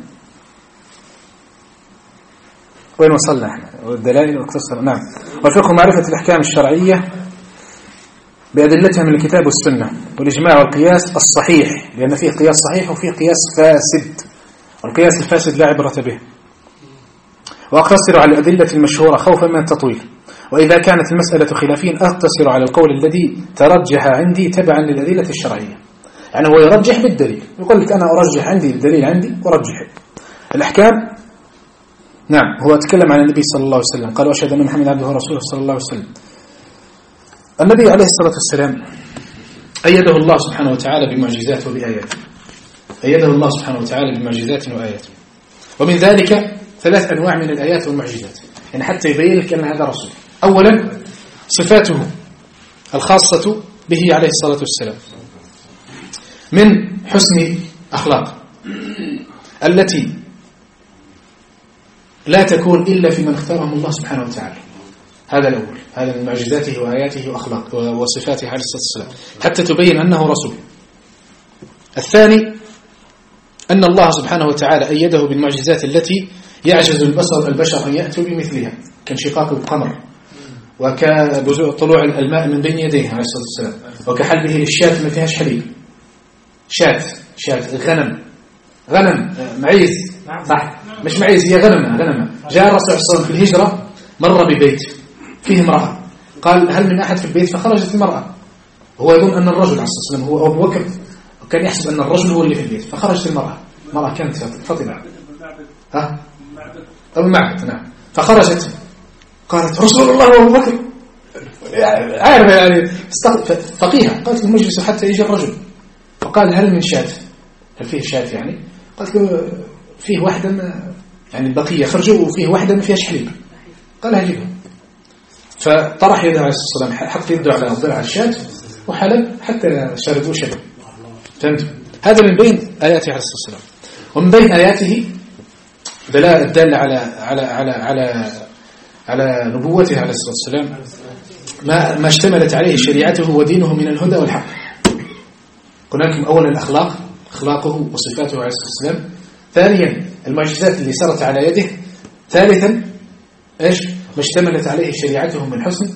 وين وصلنا احنا؟ والدلائل واقتصر. نعم، والفقه معرفة الأحكام الشرعية بأدلتها من الكتاب والسنة والإجماع والقياس الصحيح، لأن فيه قياس صحيح وفيه قياس فاسد، والقياس الفاسد لا عبرة به. وأقتصر على الأدلة المشهورة خوفا من التطويل، وإذا كانت المسألة خلافيا أقتصر على القول الذي ترجح عندي تبعا للأدلة الشرعية. يعني هو يرجح بالدليل، يقول لك أنا أرجح عندي الدليل عندي أرجح الأحكام. نعم، هو أتكلم عن النبي صلى الله عليه وسلم، قال وأشهد أن محمد عبده ورسوله صلى الله عليه وسلم. النبي عليه الصلاة والسلام أيده الله سبحانه وتعالى بمعجزات وبآيات، أيده الله سبحانه وتعالى بمعجزات وآيات، ومن ذلك ثلاث أنواع من الآيات والمعجزات، يعني حتى يبين لك أن هذا رسول. أولا صفاته الخاصة به عليه الصلاة والسلام من حسن أخلاق التي لا تكون إلا في من اختارهم الله سبحانه وتعالى، هذا الأول، هذا من معجزاته وآياته وأخلاق وصفاته عليه الصلاة والسلام حتى تبين أنه رسول. الثاني أن الله سبحانه وتعالى أيده بالمعجزات التي يعجز البشر البشر أن يأتوا بمثلها، كانشقاق القمر، وكطلوع الماء من بين يديه عليه الصلاة والسلام، وكحلبه للشاة ما فيهاش حليب، شاة شاة غنم غنم معيز، صح مش معيز، هي غنمة غنمة. جاء الرسول صلى الله عليه وسلم في الهجرة مر ببيت فيه امرأة، قال هل من أحد في البيت؟ فخرجت المرأة، هو يظن أن الرجل عليه الصلاة والسلام هو أبو بكر، وكان يحسب أن الرجل هو اللي في البيت، فخرجت المرأة، المرأة كانت فاطمة ها أبو المعبد نعم، فخرجت قالت رسول الله وأبو بكر، عارفة يعني فقيها، قالت المجلس حتى يجي الرجل، فقال هل من شاة؟ هل فيه شاة يعني؟ قالت له فيه واحدة يعني البقية خرجوا وفيه واحدة ما فيهاش حليب، قال هجيبها، فطرح يده عليه الصلاة والسلام، حط يده على ضلع الشاة وحلب حتى شربوا شرب. فهمت؟ هذا من بين آياته عليه الصلاة والسلام. ومن بين آياته دلالة الدالة على على على على على نبوته عليه الصلاة والسلام ما ما اشتملت عليه شريعته ودينه من الهدى والحق. قلنا لكم أولا الأخلاق، أخلاقه وصفاته عليه الصلاة والسلام. ثانيا المعجزات اللي سرت على يده. ثالثا ايش ما اشتملت عليه شريعته من حسن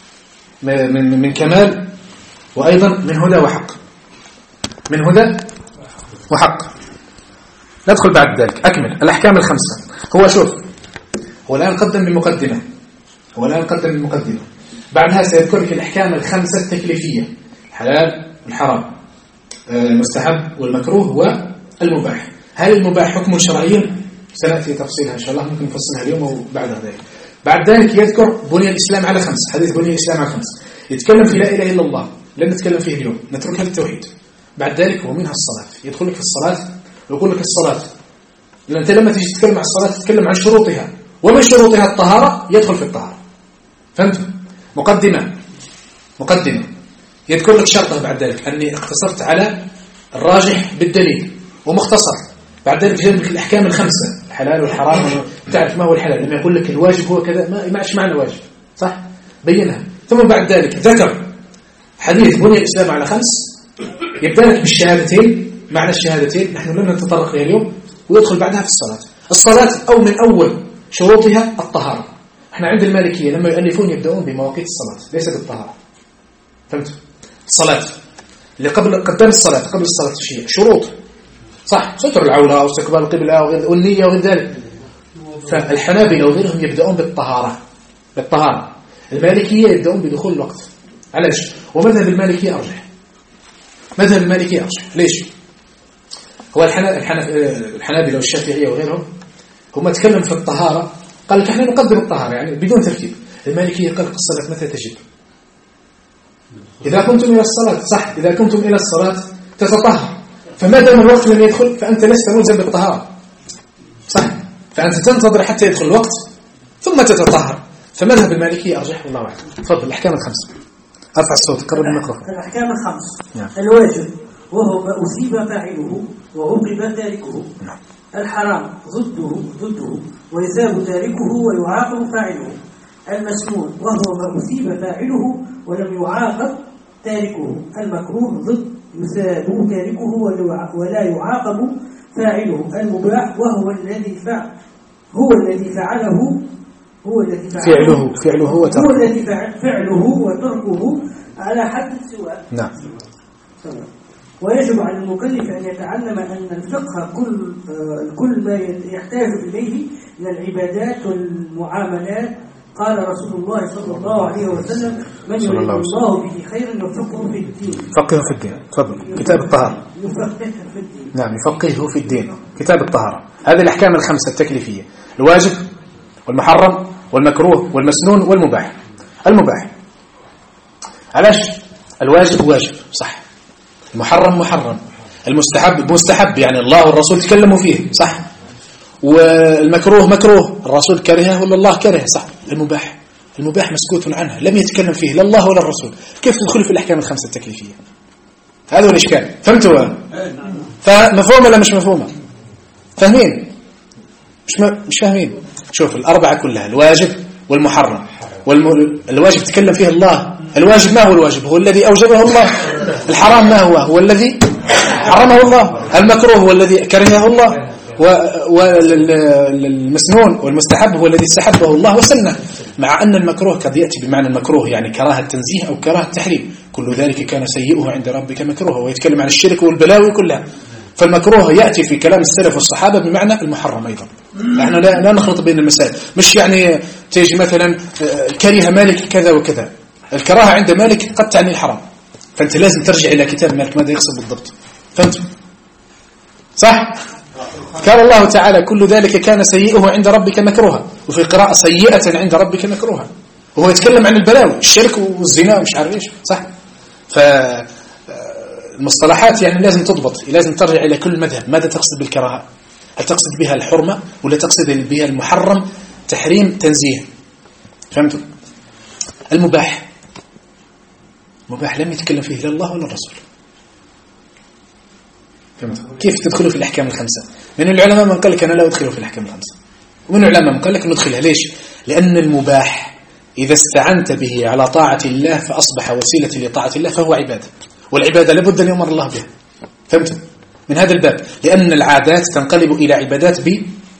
من من كمال، وأيضا من هدى وحق، من هدى وحق. ندخل بعد ذلك أكمل الأحكام الخمسة. هو شوف هو الآن قدم بمقدمة هو الآن قدم بمقدمة بعدها سيذكر لك الأحكام الخمسة التكليفية: الحلال والحرام، المستحب والمكروه والمباح. هل المباح حكم شرعي؟ سنأتي تفصيلها إن شاء الله، ممكن نفصلها اليوم أو بعد ذلك. بعد ذلك يذكر بني الإسلام على خمس، حديث بني الإسلام على خمس، يتكلم في لا إله إلا الله، لن نتكلم فيه اليوم، نتركها للتوحيد. بعد ذلك ومنها الصلاة، يدخل لك في الصلاة ويقول لك الصلاة، لأن أنت لما تيجي تتكلم عن الصلاة تتكلم عن شروطها، ومن شروطها الطهارة، يدخل في الطهارة. فهمت؟ مقدمة مقدمة يذكر لك شرطه بعد ذلك، أني اقتصرت على الراجح بالدليل ومختصر. بعد ذلك جاء لك الأحكام الخمسة: الحلال والحرام، تعرف ما هو الحلال، لما يقول لك الواجب هو كذا، ما معش معنى واجب، صح؟ بينها. ثم بعد ذلك ذكر حديث بني الإسلام على خمس، يبدأ لك بالشهادتين، معنى الشهادتين نحن لن نتطرق إلى اليوم، ويدخل بعدها في الصلاة. الصلاة أو من أول شروطها الطهارة. احنا عند المالكية لما يؤلفون يبدأون بمواقيت الصلاة ليس بالطهارة. فهمت؟ الصلاة اللي قبل قدام الصلاة قبل الصلاة شيء شروط، صح؟ ستر العورة أو استقبال القبلة والنية وغير ذلك. فالحنابلة وغيرهم يبدأون بالطهارة بالطهارة المالكية يبدأون بدخول الوقت. علاش؟ ومذهب المالكية أرجح مذهب المالكية أرجح. ليش؟ هو الحنابلة والشافعية وغيرهم هم تكلم في الطهارة، قال لك احنا نقدم الطهارة يعني بدون ترتيب. المالكية قال لك الصلاة متى تجب؟ إذا كنتم إلى الصلاة، صح، إذا كنتم إلى الصلاة تتطهر، فما دام الوقت لم يدخل فأنت لست ملزم بالطهارة، صح؟ فأنت تنتظر حتى يدخل الوقت ثم تتطهر. فمذهب المالكية أرجح والله أعلم. تفضل. الأحكام الخمس. أرفع الصوت، قرب الميكروفون. الأحكام الخمس. نعم. الواجب وهو ما أثيب فاعله وعوقب تاركه. نعم. الحرام ضده ضده ويثاب تاركه ويعاقب فاعله. المسنون وهو ما أثيب فاعله ولم يعاقب تاركه. المكروه ضد يثاب تاركه ولا يعاقب فاعله. المباح وهو الذي فعل هو الذي فعله هو الذي فعله فعله وتركه هو الذي فعله وتركه على حد سواء. نعم. ويجب على المكلف أن يتعلم أن الفقه كل كل ما يحتاج إليه من العبادات والمعاملات. قال رسول الله صلى الله عليه وسلم: من يريد الله به خيرا يفقهه في الدين. فقهه في الدين. تفضل. كتاب الطهارة. يفقهه في الدين. نعم، يفقهه في الدين. كتاب الطهارة. هذه الأحكام الخمسة التكليفية: الواجب والمحرم والمكروه والمسنون والمباح. المباح علاش؟ الواجب واجب، صح، المحرم محرم، المستحب مستحب، يعني الله والرسول تكلموا فيه، صح، والمكروه مكروه، الرسول كرهه ولا الله كرهه، صح. المباح المباح مسكوت عنه، لم يتكلم فيه لا الله ولا الرسول. كيف تدخل في الأحكام الخمسة التكليفية؟ هذا هو الإشكال. فهمتوا؟ فمفهومة ولا مش مفهومة؟ فاهمين؟ مش م... مش فاهمين؟ شوف الأربعة كلها: الواجب والمحرم والواجب تكلم فيه الله. الواجب ما هو الواجب؟ هو الذي أوجبه الله. الحرام ما هو؟ هو الذي حرمه الله. المكروه هو الذي كرهه الله، والمسنون والمستحب هو الذي استحبه الله وسنه. مع أن المكروه قد يأتي بمعنى المكروه يعني كراهة تنزيه أو كراهة تحريم. كل ذلك كان سيئه عند ربك مكروه، ويتكلم عن الشرك والبلاوي كلها. فالمكروه يأتي في كلام السلف والصحابة بمعنى المحرم أيضا. نحن لا, لا نخلط بين المسائل. مش يعني تيجي مثلا كره مالك كذا وكذا، الكراهة عند مالك قد تعني الحرام، فأنت لازم ترجع إلى كتاب مالك ماذا يقصد بالضبط. فهمت صح؟ قال الله تعالى كل ذلك كان سيئه عند ربك مكروها، وفي قراءة سيئة عند ربك مكروها، وهو يتكلم عن البلاوي الشرك والزنا ومش عارف ايش. صح؟ فالمصطلحات يعني لازم تضبط، لازم ترجع إلى كل مذهب ماذا تقصد بالكراهة. هل تقصد بها الحرمة ولا تقصد بها المحرم تحريم تنزيه؟ فهمتوا؟ المباح مباح لم يتكلم فيه لا الله ولا الرسول. فهمت؟ كيف تدخلوا في الأحكام الخمسة؟ من العلماء من قال لك أنا لا أدخله في الأحكام الخمسة، ومن العلماء من قال لك ندخلها. ليش؟ لأن المباح إذا استعنت به على طاعة الله فأصبح وسيلة لطاعة الله فهو عبادة، والعبادة لابد أن يؤمر الله بها. فهمت؟ من هذا الباب، لأن العادات تنقلب إلى عبادات ب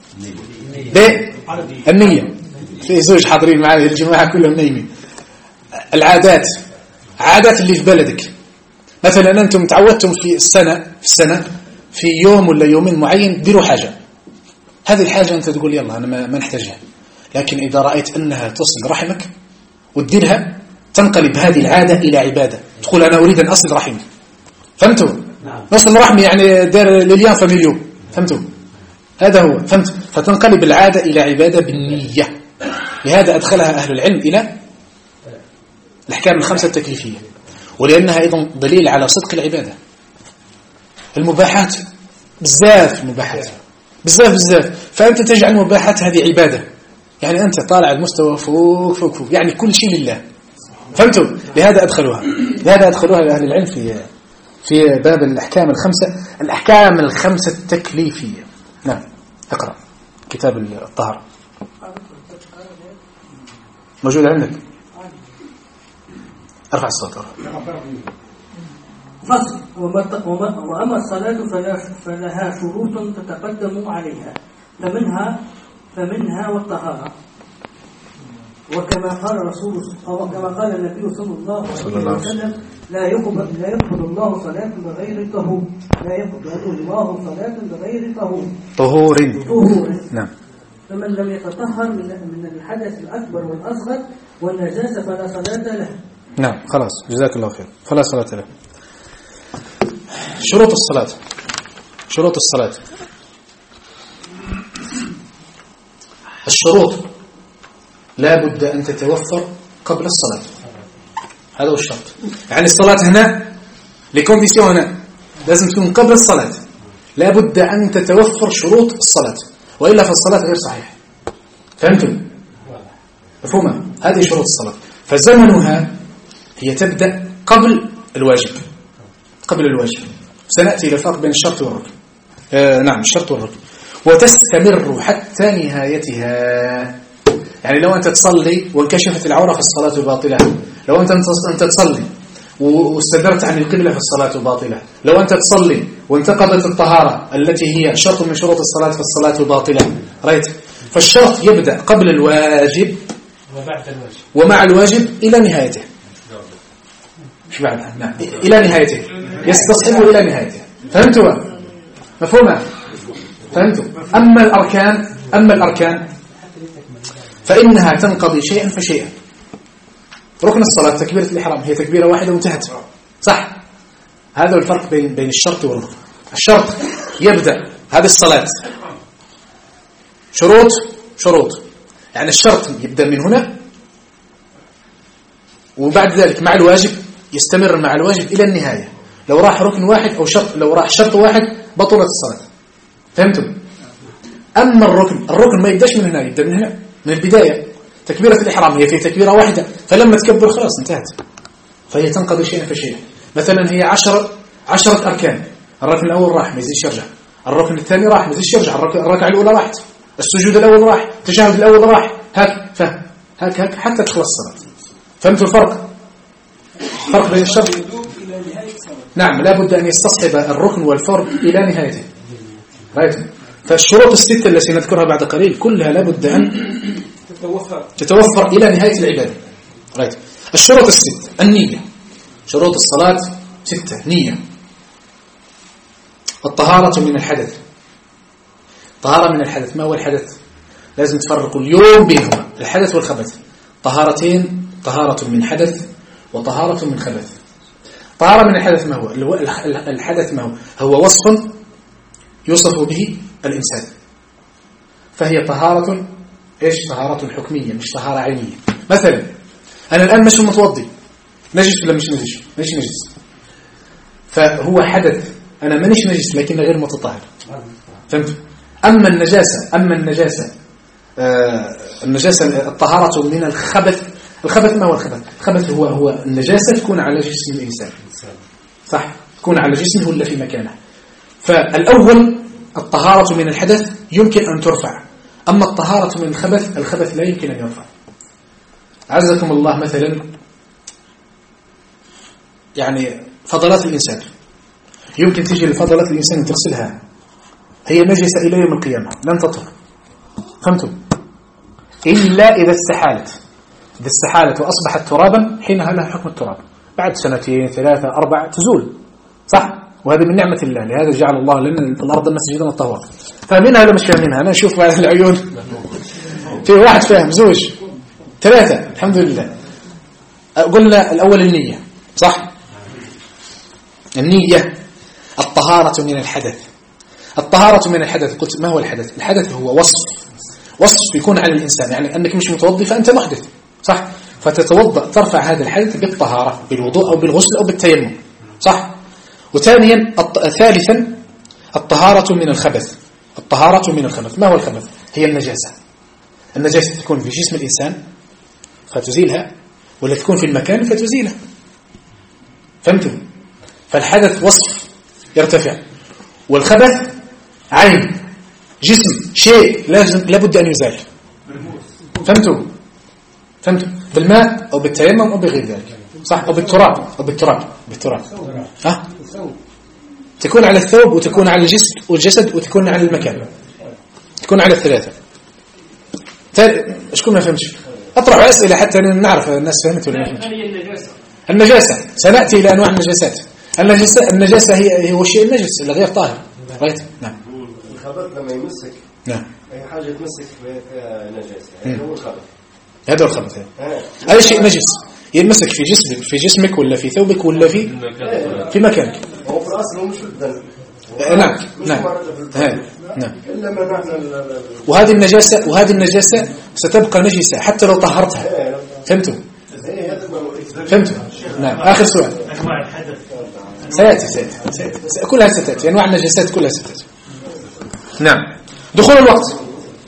بالنية. في زوج حاضرين معي الجماعة كلهم نايمين. العادات عادات اللي في بلدك، مثلا أنتم تعودتم في السنة في السنة في يوم ولا يومين معين ديروا حاجة، هذه الحاجة أنت تقول يلا أنا ما نحتاجها، لكن إذا رأيت أنها تصل رحمك وتديرها تنقلب هذه العادة إلى عبادة. تقول أنا أريد أن أصل رحمي. فهمتوا؟ نصل رحمي يعني دار لليان فمليون. فهمتوا؟ هذا هو. فهمت؟ فتنقلب العادة إلى عبادة بالنية. لهذا أدخلها أهل العلم إلى الأحكام الخمسة التكليفية، ولأنها أيضا دليل على صدق العبادة. المباحات بزاف، المباحات بزاف بزاف، فأنت تجعل المباحات هذه عبادة، يعني أنت طالع المستوى فوق فوق فوق، يعني كل شيء لله. فهمتوا؟ لهذا أدخلوها لهذا أدخلوها لأهل العلم في في باب الأحكام الخمسة الأحكام الخمسة التكليفية. نعم، اقرأ كتاب الطهارة موجود عندك. ارفع الصوت. فصل. وأما الصلاة فلها شروط تتقدم عليها، فمنها فمنها والطهارة، وكما قال رسول كما قال النبي صلى الله عليه وسلم لا يقبل لا يقبل الله صلاة بغير طهور لا يقبل الله صلاة بغير طهور طهور طهور نعم. فمن لم يتطهر من من الحدث الأكبر والأصغر والنجاسة فلا صلاة له. نعم خلاص، جزاك الله خير. فلا صلاة له. شروط الصلاة شروط الصلاة الشروط لا بد أن تتوفر قبل الصلاة. هذا هو الشرط. يعني الصلاة هنا لكونديسيون هنا لازم تكون قبل الصلاة، لا بد أن تتوفر شروط الصلاة، وإلا فالصلاة غير صحيحة. فهمتم؟ مفهومة؟ هذه شروط الصلاة. فزمنها هي تبدأ قبل الواجب قبل الواجب سنأتي إلى الفرق بين الشرط والركن. آه نعم الشرط والركن. وتستمر حتى نهايتها. يعني لو أنت تصلي وانكشفت العورة في الصلاة باطلة، لو أنت أنت تصلي واستدرت عن القبلة في الصلاة باطلة، لو أنت تصلي وانتقضت الطهارة التي هي شرط من شروط الصلاة في الصلاة باطلة. رأيت؟ فالشرط يبدأ قبل الواجب ومع الواجب إلى نهايته. مش بعدها؟ نعم إلى نهايته، يستصحب إلى نهايته. فهمتوا؟ مفهومة؟ فهمتوا؟ أما الأركان أما الأركان فإنها تنقضي شيئا فشيئا. ركن الصلاة تكبيرة الإحرام هي تكبيرة واحدة وانتهت، صح؟ هذا الفرق بين بين الشرط والركن. الشرط يبدأ هذه الصلاة شروط شروط يعني الشرط يبدأ من هنا، وبعد ذلك مع الواجب يستمر مع الواجب إلى النهاية. لو راح ركن واحد أو شرط لو راح شرط واحد بطلت الصلاة. فهمتم؟ أما الركن الركن ما يبدأش من هنا، يبدأ من هنا من البداية. تكبيرة الإحرام هي في تكبيرة واحدة، فلما تكبر خلاص انتهت، فهي تنقضي شيئا فشيئا. مثلا هي عشرة عشرة أركان، الركن الأول راح ما يزيدش يرجع، الركن الثاني راح ما يزيدش يرجع، الركعة الأولى راحت، السجود الأول راح، التشهد الأول راح، هك فهم. هك هك حتى تخلص الصلاة. فهمتوا الفرق؟ فرق بين الشرط. نعم، لا بد أن يستصحب الركن والفرض إلى نهايته. رأيت؟ فالشروط الستة التي نذكرها بعد قليل كلها لا بد أن تتوفر تتوفر إلى نهاية العبادة. رأيت؟ الشروط الستة. النية. شروط الصلاة ستة. نية. الطهارة من الحدث. طهارة من الحدث. ما هو الحدث؟ لازم تفرقوا اليوم بينهما، الحدث والخبث. طهارتين، طهارة من حدث وطهارة من خبث. طهارة من الحدث ما هو؟ الحدث ما هو؟ هو وصف يوصف به الإنسان، فهي طهارة إيش؟ طهارة حكمية مش طهارة عينية. مثلا أنا الآن مش متوضي، نجس ولا مش نجس؟ مش نجس، فهو حدث، أنا مانيش نجس لكن غير متطهر. فهمت؟ أما النجاسة أما النجاسة آه النجاسة الطهارة من الخبث. الخبث ما هو الخبث؟ الخبث هو هو النجاسة تكون على جسم الإنسان، صح؟ تكون على جسمه ولا في مكانه. فالأول الطهارة من الحدث يمكن أن ترفع، أما الطهارة من الخبث الخبث لا يمكن أن يرفع. عزكم الله، مثلا يعني فضلات الإنسان يمكن تيجي لفضلات الإنسان تغسلها، هي نجسة إلى يوم القيامة لن تطهر. فهمتم؟ إلا إذا استحالت. إذا استحالت وأصبحت ترابا حينها لها حكم التراب، بعد سنتين ثلاثة أربعة تزول، صح؟ وهذا من نعمة الله، لهذا جعل الله لنا الأرض مسجدا طهورا. فاهمينها ولا مش فاهمينها؟ أنا أشوف على العيون في واحد فاهم، زوج، ثلاثة، الحمد لله. قلنا الأول النية، صح؟ النية الطهارة من الحدث. الطهارة من الحدث، قلت ما هو الحدث؟ الحدث هو وصف وصف يكون على الإنسان، يعني أنك مش متوضي فأنت محدث، صح؟ فتتوضأ ترفع هذا الحدث بالطهارة، بالوضوء أو بالغسل أو بالتيمم، صح؟ وثانيا ثالثا الطهارة من الخبث. الطهارة من الخبث، ما هو الخبث؟ هي النجاسة. النجاسة تكون في جسم الإنسان فتزيلها، ولا تكون في المكان فتزيلها. فهمتم؟ فالحدث وصف يرتفع، والخبث عين، جسم، شيء لازم لابد أن يزال. فهمتم؟ فهمتم؟ بالماء أو بالتيمم أو بغير ذلك، صح؟ أو بالتراب أو بالتراب بالتراب ها؟ تكون على الثوب وتكون على الجسد والجسد وتكون على المكان، تكون على الثلاثة. اشكون ما فهمتش؟ أطرح أسئلة حتى نعرف الناس فهمت ولا ما فهمت. النجاسة النجاسة سنأتي إلى أنواع النجاسات. النجاسة النجاسة هي هو الشيء النجس اللي غير طاهر. رأيت؟ نعم. الخبث لما يمسك، نعم، أي حاجة تمسك نجاسة، هذا هو الخبث. هذا هو الخبث. أي شيء نجس يمسك في جسمك في جسمك ولا في ثوبك ولا في في مكانك. هو في الأصل هو مش الدم. نعم نعم نعم. إلا ما نحن وهذه النجاسة وهذه النجاسة ستبقى نجسة حتى لو طهرتها. فهمتوا؟ فهمتوا؟ نعم. آخر سؤال. أنواع الحدث سيأتي سيأتي سيأتي كلها ستأتي، أنواع النجاسات كلها ستأتي. نعم. دخول الوقت.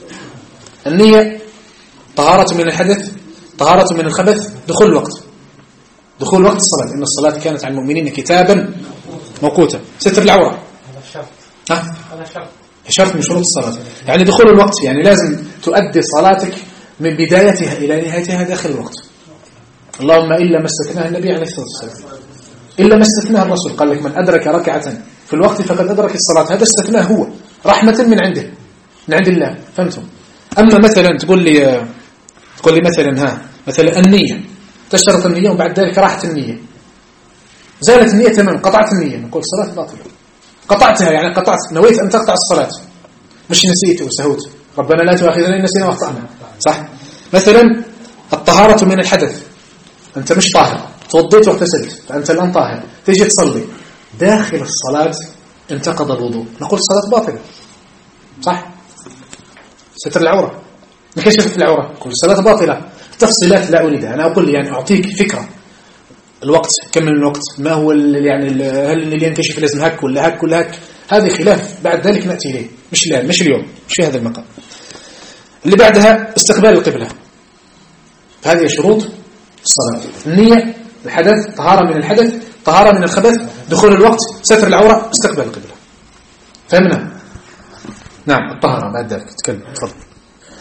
النية طهارة من الحدث، طهارة من الخبث، دخول الوقت. دخول وقت الصلاة، إن الصلاة كانت على المؤمنين كتابا موقوتا. ستر العورة هذا شرط. ها؟ هذا شرط. شرط من شروط الصلاة. يعني دخول الوقت، يعني لازم تؤدي صلاتك من بدايتها إلى نهايتها داخل الوقت. اللهم إلا ما استثناه النبي عليه الصلاة والسلام، إلا ما استثناه الرسول، قال لك من أدرك ركعة في الوقت فقد أدرك الصلاة. هذا استثناه هو رحمة من عنده، من عند الله. فهمتم؟ أما مثلا تقول لي تقول لي مثلا ها مثلا النية، تشترط النية وبعد ذلك راحت النية، زالت النية تمام، قطعت النية، نقول الصلاة باطلة. قطعتها يعني قطعت، نويت أن تقطع الصلاة، مش نسيت وسهوت، ربنا لا تؤاخذنا إن نسينا واخطأنا، صح؟ مثلا الطهارة من الحدث، أنت مش طاهر، توضيت واغتسلت فأنت الآن طاهر، تيجي تصلي داخل الصلاة انتقض الوضوء، نقول الصلاة باطلة، صح؟ ستر العورة، نكشف العورة، نقول الصلاة باطلة. تفصيلات لا أريدها، أنا أقول يعني أعطيك فكرة. الوقت كم من الوقت، ما هو يعني هل اللي ينكشف لازم هك ولا هك ولا هك، هذه خلاف بعد ذلك نأتي إليه، مش الآن مش اليوم، مش في هذا المقام. اللي بعدها استقبال القبلة، هذه شروط الصلاة. النية، الحدث، طهارة من الحدث، طهارة من الخبث، دخول الوقت، ستر العورة، استقبال القبلة. فهمنا؟ نعم. الطهارة بعد ذلك تكلم، تفضل.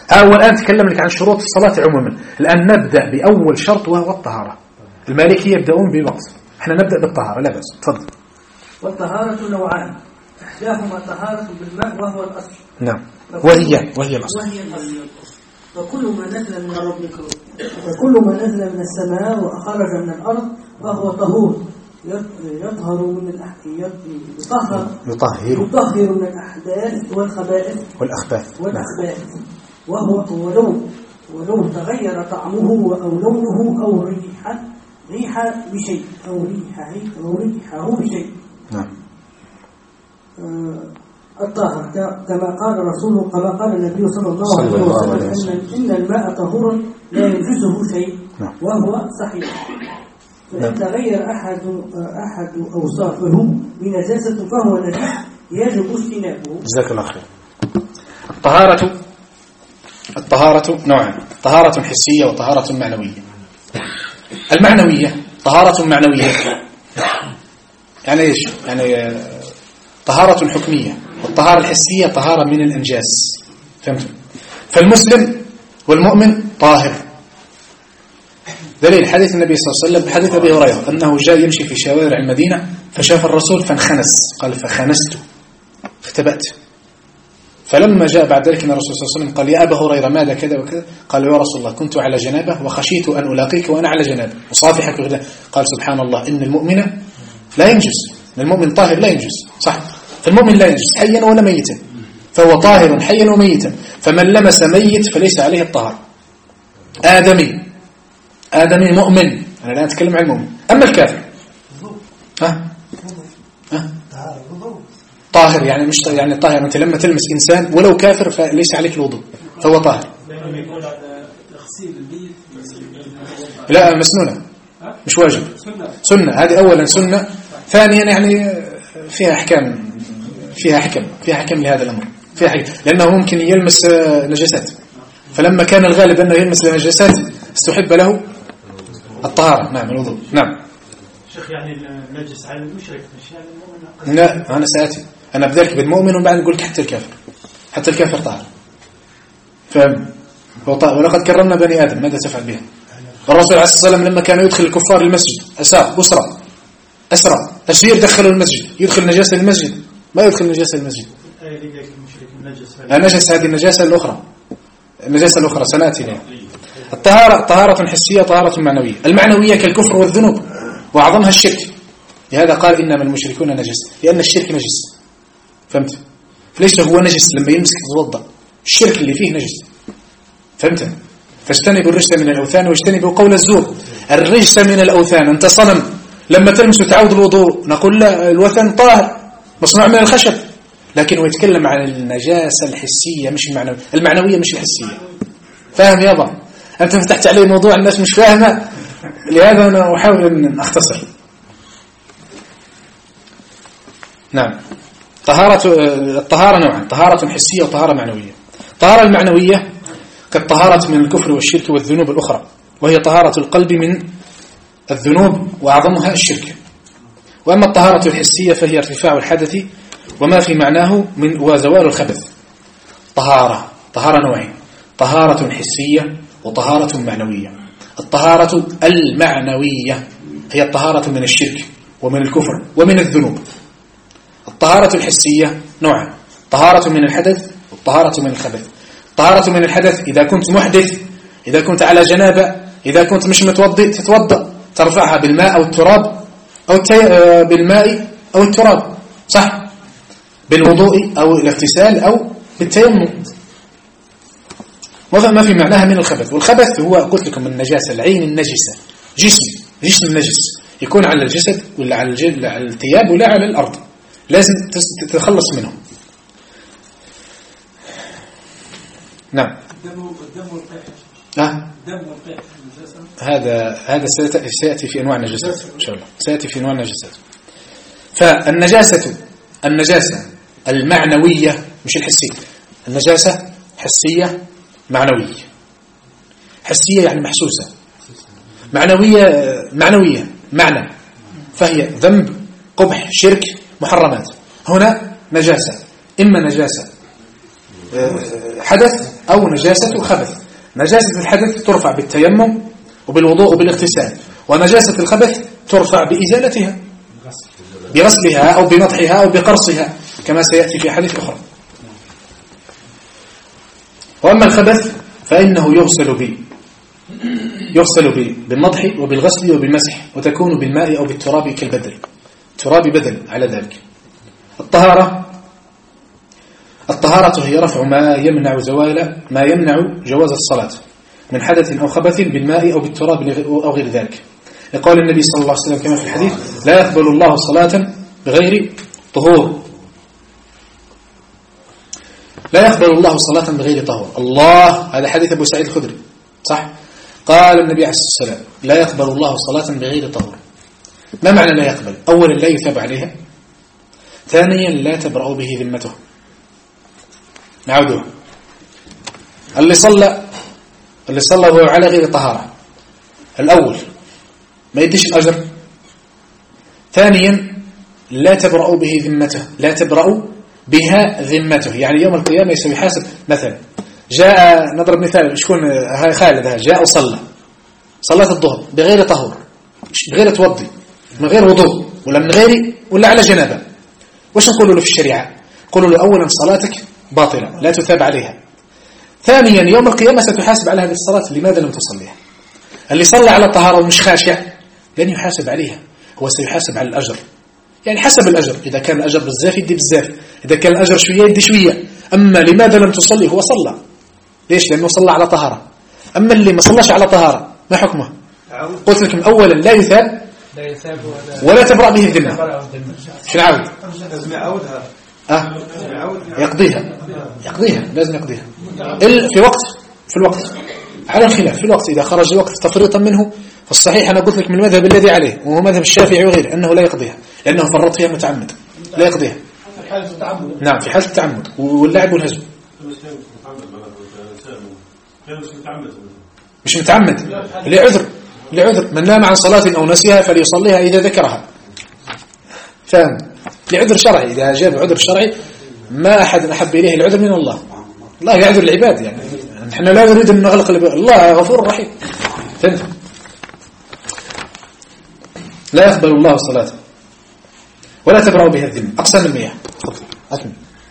أول الآن تكلم لك عن شروط الصلاة عموما. الآن نبدأ بأول شرط وهو الطهارة. المالكية يبدأون بالوقت، احنا نبدأ بالطهارة. لا بأس، تفضل. والطهارة نوعان، إحداهما طهارة بالماء وهو الأصل. نعم، وهي وهي الأصل. وهي الأصل. وكل ما نزل من ربك وكل ما نزل من السماء وخرج من الأرض فهو طهور يطهر من الأحداث يطهر يطهر يطهر من الأحداث والخبائث والأخباث والأخباث وهو ولو ولو تغير طعمه أو لونه أو ريحه ريحه بشيء أو ريحه أو ريحه بشيء. نعم. الطاهر كما قال رسوله كما قال النبي صلى الله عليه وسلم إن, إن الماء طهور لا ينجزه شيء وهو صحيح. فإن تغير أحد أحد أوصافه بنجاسة فهو نجس يجب اجتنابه. جزاك الله خير. الطهارة الطهارة نوعان، طهارة حسية وطهارة معنوية. المعنوية طهارة معنوية يعني ايش؟ يعني طهارة حكمية، والطهارة الحسية طهارة من الأنجاس. فهمتم؟ فالمسلم والمؤمن طاهر. دليل حديث النبي صلى الله عليه وسلم، حديث أبي هريرة أنه جاء يمشي في شوارع المدينة فشاف الرسول فانخنس، قال فخنست اختبأت. فلما جاء بعد ذلك الرسول صلى الله عليه وسلم قال يا أبا هريرة ماذا كذا وكذا؟ قال يا رسول الله كنت على جنابه وخشيت أن ألاقيك وأنا على جنابه أصافحك وغدا. قال سبحان الله إن المؤمن لا ينجس، المؤمن طاهر لا ينجس، صح؟ فالمؤمن لا ينجس حيا ولا ميتا، فهو طاهر حيا وميتا. فمن لمس ميت فليس عليه الطهارة. آدمي آدمي مؤمن، أنا الآن أتكلم عن المؤمن. أما الكافر ها ها طاهر، يعني مش يعني طاهر. أنت لما تلمس إنسان ولو كافر فليس عليك الوضوء، فهو طاهر. لا مسنونة مش واجب، سنة. هذه أولا سنة. ثانيا يعني فيها أحكام، فيها حكم فيها حكم لهذا الأمر، فيها حكم لأنه ممكن يلمس نجاسات. فلما كان الغالب أنه يلمس نجاسات استحب له الطهارة. نعم الوضوء. نعم شيخ، يعني النجس على المشرك مش يعني المؤمن؟ لا أنا سأتي أنا بذلك بالمؤمن وبعد نقول حتى الكافر، حتى الكافر طاهر. فهم؟ ولقد كرمنا بني آدم ماذا تفعل بها؟ الرسول عليه الصلاة والسلام لما كان يدخل الكفار المسجد أسار أسرى أسرى أسير دخلوا المسجد، يدخل نجاسة المسجد؟ ما يدخل نجاسة المسجد. النجاسة هذه النجاسة الأخرى، النجاسة الأخرى سنأتي لها. الطهارة طهارة حسية طهارة معنوية. المعنوية كالكفر والذنوب وأعظمها الشرك. لهذا قال إنما المشركون نجس، لأن الشرك نجس. فهمت؟ فليس هو نجس لما يمسك تتوضأ، الشرك اللي فيه نجس. فهمت؟ فاجتنبوا الرجس من الأوثان واجتنبوا قول الزور. الرجس من الأوثان، أنت صنم لما تلمس تعود الوضوء، نقول لا الوثن طاهر مصنوع من الخشب، لكن هو يتكلم عن النجاسة الحسية مش المعنوية. المعنوية مش الحسية. فاهم يابا؟ أنت فتحت عليه موضوع الناس مش فاهمة، لهذا أنا أحاول أن أختصر. نعم. طهارة الطهارة نوعا، طهارة حسية وطهارة معنوية. الطهارة المعنوية كالطهارة من الكفر والشرك والذنوب الأخرى، وهي طهارة القلب من الذنوب وأعظمها الشرك. وأما الطهارة الحسية فهي ارتفاع الحدث وما في معناه من وزوال الخبث. طهارة طهارة نوعين، طهارة حسية وطهارة معنوية. الطهارة المعنوية هي الطهارة من الشرك ومن الكفر ومن الذنوب. الطهارة الحسية نوعان، طهارة من الحدث والطهارة من الخبث. طهارة من الحدث إذا كنت محدث، إذا كنت على جنابة، إذا كنت مش متوضئ تتوضأ، ترفعها بالماء أو التراب أو التي... بالماء أو التراب، صح؟ بالوضوء أو الاغتسال أو بالتيمم، وما في معناها من الخبث. والخبث هو قلت لكم النجاسة، العين النجسة، جسم جسم النجس يكون على الجسد ولا على, الجل... على الثياب ولا على الأرض، لازم تتخلص منهم. نعم. الدم والدم والقيح. ها؟ الدم والقيح النجاسة. هذا هذا سيأتي في أنواع النجاسات إن شاء الله، سيأتي في أنواع النجاسات. فالنجاسة النجاسة المعنوية مش الحسية. النجاسة حسية معنوية. حسية يعني محسوسة، معنوية معنوية معنى، فهي ذنب قبح شرك محرمات. هنا نجاسة، إما نجاسة حدث أو نجاسة خبث. نجاسة الحدث ترفع بالتيمم وبالوضوء وبالاغتسال، ونجاسة الخبث ترفع بإزالتها بغسلها أو بنضحها أو بقرصها كما سيأتي في حديث أخرى. وأما الخبث فإنه يغسل به يغسل به بالنضح وبالغسل وبالمسح، وتكون بالماء أو بالتراب كالبدل، التراب بدل على ذلك. الطهارة الطهارة هي رفع ما يمنع زوال ما يمنع جواز الصلاة من حدث أو خبث بالماء أو بالتراب أو غير ذلك، لقول النبي صلى الله عليه وسلم كما في الحديث: لا يقبل الله صلاة بغير طهور. لا يقبل الله صلاة بغير طهور. الله، هذا حديث أبو سعيد الخدري صح؟ قال النبي عليه الصلاة والسلام: لا يقبل الله صلاة بغير طهور. ما معنى لا يقبل؟ أولا لا يثاب عليها، ثانيا لا تبرأ به ذمته. نعودها. اللي صلى اللي صلى وهو على غير طهارة، الأول ما يديش الأجر، ثانيا لا تبرأ به ذمته، لا تبرأ بها ذمته، يعني يوم القيامة يسوي حاسب. مثلا جاء، نضرب مثال، شكون هاي خالد، ها جاء وصلى صلاة الظهر بغير طهور، بغير توضي، من غير وضوء، ولا من غير ولا على جنابه، وش نقول له في الشريعة؟ نقول له أولا صلاتك باطلة لا تثاب عليها، ثانيا يوم القيامة ستحاسب على هذه الصلاة لماذا لم تصليها. اللي صلى على طهارة ومش خاشع لن يحاسب عليها، هو سيحاسب على الأجر، يعني حسب الأجر، إذا كان الأجر بزاف يدي بزاف، إذا كان الأجر شوية يدي شوية. أما لماذا لم تصلي، هو صلى، ليش؟ لأنه صلى على طهارة. أما اللي ما صلاش على طهارة ما حكمه؟ قلت لكم أولا لا يثاب ولا تبرأ به الذمة. شو نعود؟ أه؟ يقضيها يقضيها لازم يقضيها في وقت في الوقت على الخلاف في الوقت. إذا خرج الوقت تفريطا منه فالصحيح أنا قلت لك من المذهب الذي عليه وهو مذهب الشافعي وغيره أنه لا يقضيها، لأنه فرط فيها متعمد، لا يقضيها. نعم في حالة التعمد واللعب والهزم. مش متعمد لعذر لعذر من نام عن صلاة أو نسيها فليصليها إذا ذكرها، فاهم؟ لعذر شرعي، إذا جاب عذر شرعي ما أحد أحب إليه العذر من الله. الله يعذر العباد، يعني نحن لا نريد أن نغلق العباد، الله غفور رحيم. فهمت؟ لا يقبل الله صلاة ولا تبرأ بها الذمة. أقسام المياه، أكمل.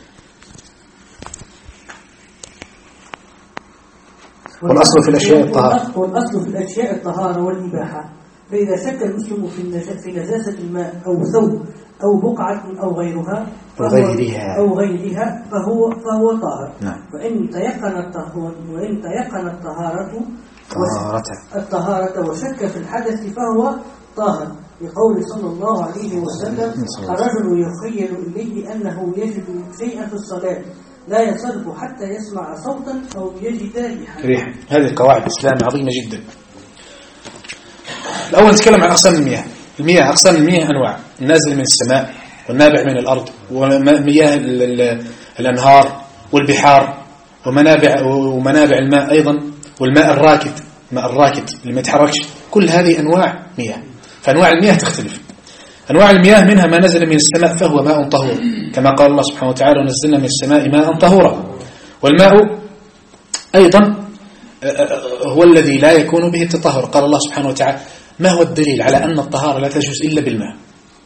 والأصل في الأشياء الطهارة والأصل في الأشياء الطهارة والإباحة. فإذا شك المسلم في نجاسة الماء أو ثوب أو بقعة أو غيرها وغيرها أو غيرها فهو فهو طاهر. نعم. وإن تيقن الطهور وإن تيقن الطهارة طهارة الطهارة وشك في الحدث فهو طاهر، لقول صلى الله عليه وسلم: الرجل يخيل إليه أنه يجد شيئا في الصلاة لا يصرف حتى يسمع صوتا أو يجد ريحا. هذه قواعد إسلام عظيمة جدا. الأول نتكلم عن أقسام المياه. المياه أقسام المياه أنواع: النازل من السماء والنابع من الأرض، ومياه الأنهار والبحار، ومنابع ومنابع الماء أيضا، والماء الراكد، الماء الراكد اللي ما يتحركش. كل هذه أنواع مياه، فأنواع المياه تختلف. أنواع المياه منها ما نزل من السماء فهو ماء طهور، كما قال الله سبحانه وتعالى: ونزلنا من السماء ماء طهورا. والماء أيضا هو الذي لا يكون به التطهر. قال الله سبحانه وتعالى: ما هو الدليل على أن الطهارة لا تجوز إلا بالماء؟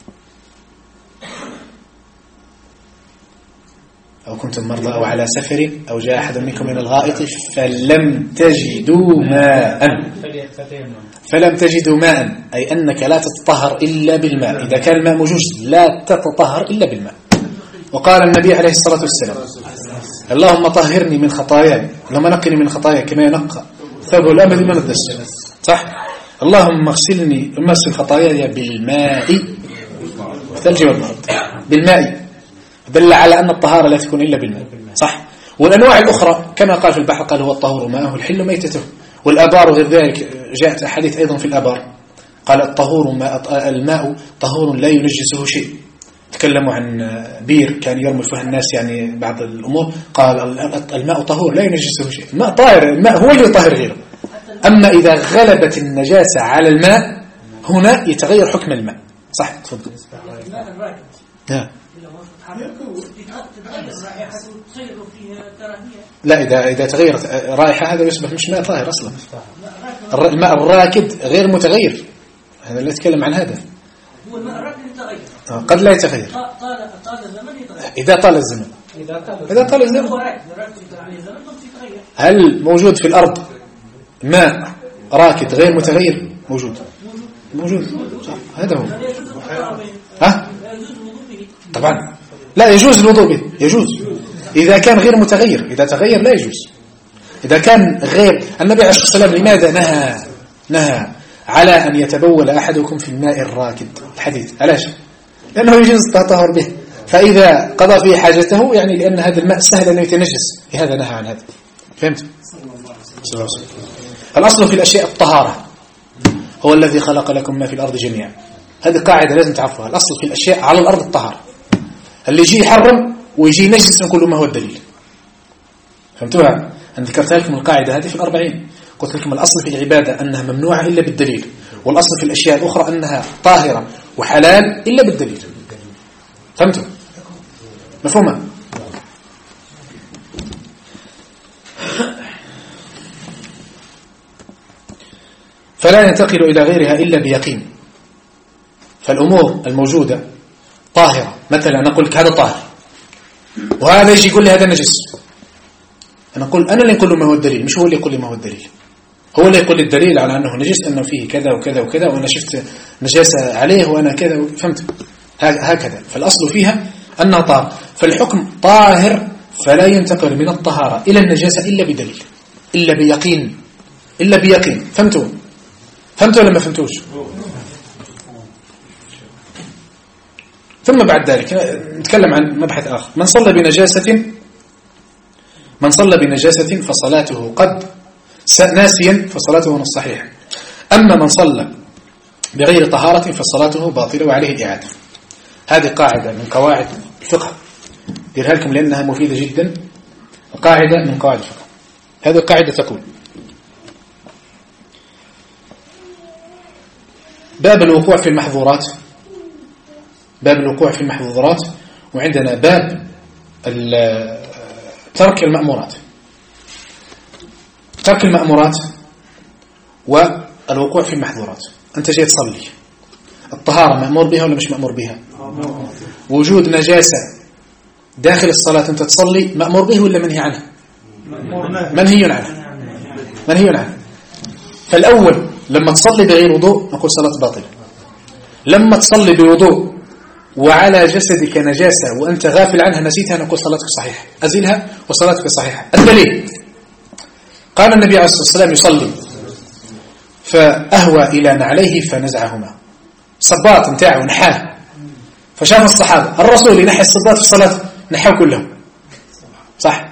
أو كنتم مرضى أو على سفر أو جاء أحد منكم من الغائط فلم تجدوا ماء فلم تجدوا ماء أي أنك لا تتطهر إلا بالماء. إذا كان الماء موجود لا تتطهر إلا بالماء. وقال النبي عليه الصلاة والسلام: اللهم طهرني من خطاياي، اللهم نقني من خطاياي كما ينقى ثوب الأبد من الدنس. صح؟ اللهم اغسلني امسك خطاياي بالماء والثلج والبرد. بالماء دل على أن الطهارة لا تكون إلا بالماء. صح؟ والأنواع الأخرى كما قال في البحر قال: هو الطهور ماءه الحل ميتته. والآبار غير ذلك، جاءت أحاديث أيضا في الآبار قال: الطهور ماء الماء طهور لا ينجسه شيء. تكلموا عن بير كان يرمي فيها الناس يعني بعض الأمور، قال: الماء طهور لا ينجسه شيء. الماء طاهر، الماء هو اللي يطهر غيره. أما إذا غلبت النجاسة على الماء هنا يتغير حكم الماء. صح؟ تفضل. الماء الراكد ها تتغير رائحته تصير فيها كراهية. لا، إذا إذا تغيرت رائحة هذا يصبح مش ماء طاهر أصلا. الماء الراكد غير متغير، هذا اللي يتكلم عن هذا. هو الماء الراكد يتغير، قد لا يتغير. طال طال الزمن يتغير. إذا طال الزمن. إذا طال الزمن. هو راكد راكد عليه الزمن يتغير. هل موجود في الأرض ماء راكد غير متغير؟ موجود. موجود. صح. هذا هو. ها؟ طبعا لا يجوز الوضوء به، يجوز إذا كان غير متغير. إذا تغير لا يجوز. إذا كان غير، النبي عليه الصلاة والسلام لماذا نهى نهى على أن يتبول أحدكم في الماء الراكد؟ الحديث علاش؟ لأنه يجوز التطهر به، فإذا قضى فيه حاجته، يعني لأن هذا الماء سهل أن يتنجس، لهذا نهى عن هذا. فهمت؟ الأصل في الأشياء الطهارة، هو الذي خلق لكم ما في الأرض جميعا. هذه قاعدة لازم تعرفها. الأصل في الأشياء على الأرض الطهارة. اللي يجي يحرم ويجي ينجس نقول له ما هو الدليل. فهمتوها؟ أنا ذكرت لكم القاعدة هذه في الأربعين، قلت لكم الأصل في العبادة أنها ممنوعة إلا بالدليل، والأصل في الأشياء الأخرى أنها طاهرة وحلال إلا بالدليل. فهمتوا؟ مفهومة؟ فلا ينتقل إلى غيرها إلا بيقين. فالأمور الموجودة طاهرة، مثلا نقول لك هذا طاهر، وهذا يجي يقول لي هذا نجس، أنا أقول أنا اللي نقول له ما هو الدليل، مش هو اللي يقول لي ما هو الدليل. هو اللي يقول لي الدليل على أنه نجس أنه فيه كذا وكذا وكذا، وأنا شفت نجاسة عليه وأنا كذا. فهمت؟ هكذا. فالأصل فيها أنها طاهر، فالحكم طاهر، فلا ينتقل من الطهارة إلى النجاسة إلا بدليل، إلا بيقين، إلا بيقين. فهمتوا؟ فهمتوا ولا ما فهمتوش؟ ثم بعد ذلك نتكلم عن مبحث آخر. من صلى بنجاسة من صلى بنجاسة فصلاته قد ناسيا فصلاته صحيحة. أما من صلى بغير طهارة فصلاته باطلة وعليه الإعادة. هذه قاعدة من قواعد الفقه، ديرها لكم لأنها مفيدة جدا. قاعدة من قواعد الفقه. هذه القاعدة تقول: باب الوقوع في المحظورات، باب الوقوع في المحظورات، وعندنا باب ترك المأمورات. ترك المأمورات والوقوع في المحظورات. أنت جاي تصلي، الطهارة مأمور بها ولا مش مأمور بها؟ وجود نجاسة داخل الصلاة أنت تصلي مأمور به ولا منهي عنه؟ منهي عنه، منهي عنه. فالأول لما تصلي بغير وضوء نقول صلاة باطلة. لما تصلي بوضوء وعلى جسدك نجاسة وأنت غافل عنها نسيتها نقول صلاتك صحيحة، أزلها وصلاتك صحيحة. الدليل قال النبي عليه الصلاة والسلام يصلي فأهوى إلى نعليه فنزعهما، صباط متاعه نحاه، فشاف الصحابة الرسول ينحي الصباط في الصلاة نحاه كلهم، صح؟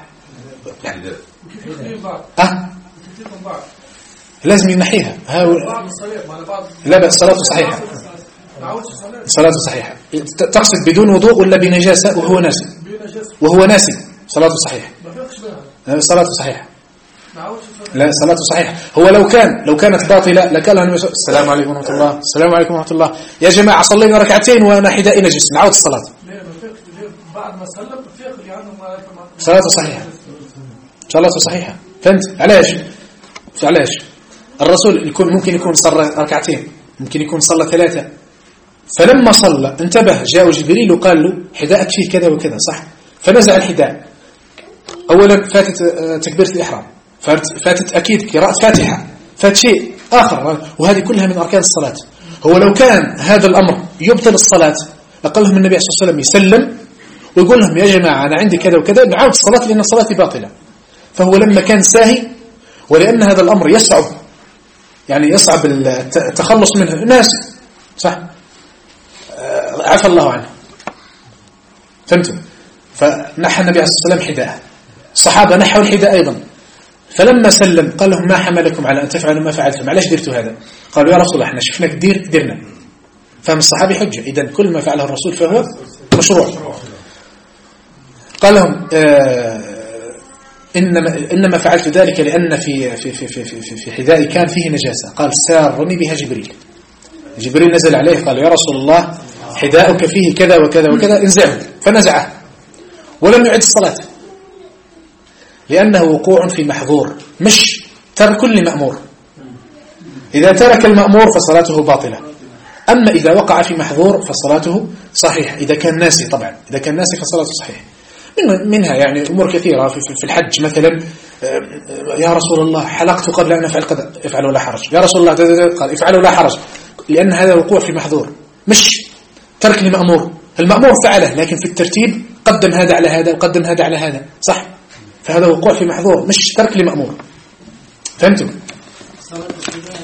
أه؟ لازم ينحيها. لا بأس صلاته صحيحة، صلاته صحيحة. تقصد بدون وضوء ولا بنجاسة وهو ناسي؟ وهو ناسي صلاته صحيحة، صلاته صحيحة. لا صلاته صحيحة. هو لو كان لو كانت باطلة لكان له السلام عليكم ورحمة الله، السلام عليكم ورحمة الله، يا جماعة صلينا ركعتين وأنا حذائي نجس، نعود الصلاة. بعد ما سلم صلاته صحيحة، صلاته صحيحة. فهمت؟ علاش؟ علاش؟ الرسول يكون ممكن يكون صلى ركعتين، ممكن يكون صلى ثلاثة، فلما صلى انتبه جاء جبريل وقال له حذاءك فيه كذا وكذا، صح؟ فنزع الحذاء. أولا فاتت تكبيرة الإحرام، فاتت أكيد قراءة فاتحة، فات شيء آخر، وهذه كلها من أركان الصلاة. هو لو كان هذا الأمر يبطل الصلاة لقال لهم النبي صلى الله عليه وسلم يسلم ويقول لهم يا جماعة أنا عندي كذا وكذا، نعود الصلاة لأن الصلاة باطلة. فهو لما كان ساهي ولأن هذا الأمر يصعب، يعني يصعب التخلص منه، الناس صح عفى الله عنه. فهمتوا؟ فنحى النبي عليه الصلاة والسلام حذاءه، الصحابة نحوا الحذاء أيضا. فلما سلم قال لهم ما حملكم على أن تفعلوا ما فعلتم، علاش درتوا هذا؟ قالوا يا رسول الله احنا شفناك دير درنا. فهم الصحابي حجة، إذن كل ما فعله الرسول فهو مشروع. قال لهم آه إنما, إنما فعلت ذلك لأن في في في في في, في حذائي كان فيه نجاسة. قال سارني بها جبريل. جبريل نزل عليه قال يا رسول الله حذاؤك فيه كذا وكذا وكذا انزعه. فنزعه ولم يعد الصلاة، لأنه وقوع في محظور مش ترك لمأمور. إذا ترك المأمور فصلاته باطلة، أما إذا وقع في محظور فصلاته صحيحة، إذا كان ناسي. طبعا إذا كان ناسي فصلاته صحيحة. منها يعني أمور كثيرة في الحج مثلا، يا رسول الله حلقت قبل أن أفعل كذا، افعل ولا حرج. يا رسول الله قال افعل ولا حرج، لأن هذا وقوع في محظور مش ترك لمأمور. المأمور فعله لكن في الترتيب قدم هذا على هذا وقدم هذا على هذا، صح؟ فهذا وقوع في محظور مش ترك لمأمور. فهمتم؟ صلاة بالحذاء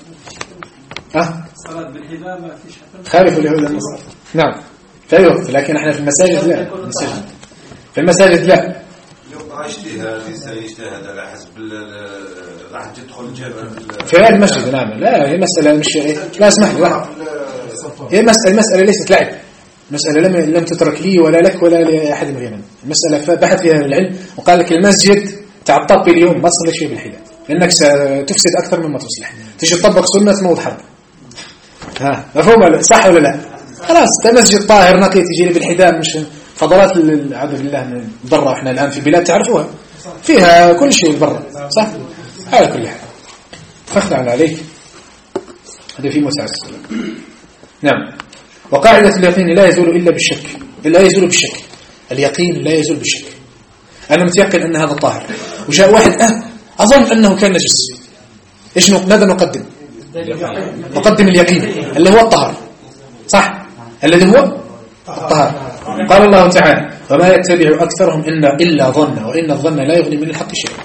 أه؟ صلاة بالحذاء ما فيش حتى خالف اليهود والنصارى. نعم في وقت، لكن احنا في المساجد لا. المساجد. في المساجد لا. لو اجتهاد الانسان يجتهد على حسب راح تدخل الجامع في هذا المسجد. نعم لا، هي مسألة مش لا اسمح لي لا. هي مسألة المسألة ليست لعب، مسألة لم لم تترك لي ولا لك ولا لأحد من غيرنا. المسألة بحث فيها العلم وقال لك المسجد تعطب اليوم ما تصلي شيء بالحذاء لأنك ستفسد أكثر مما تصلح. تيجي تطبق سنة موت حرب. ها مفهوم صح ولا لا؟ خلاص ده مسجد طاهر نقي تجي لي بالحذاء، مش فضلات العبد بالله من برا. احنا الآن في بلاد تعرفوها فيها كل شيء برا، صح؟ على كل حال فاخلع عليك هذا في موسى عليه السلام. نعم. وقاعدة اليقين لا يزول إلا بالشك، لا يزول بالشك. اليقين لا يزول بالشك. أنا متيقن أن هذا طاهر، وجاء واحد أه أظن أنه كان نجس، إيش ماذا نقدم؟ نقدم اليقين اللي هو الطهر، صح؟ الذي هو الطهر. قال الله تعالى وما يتبع أكثرهم إلا إلا ظن وإن الظن لا يغني من الحق شيئا.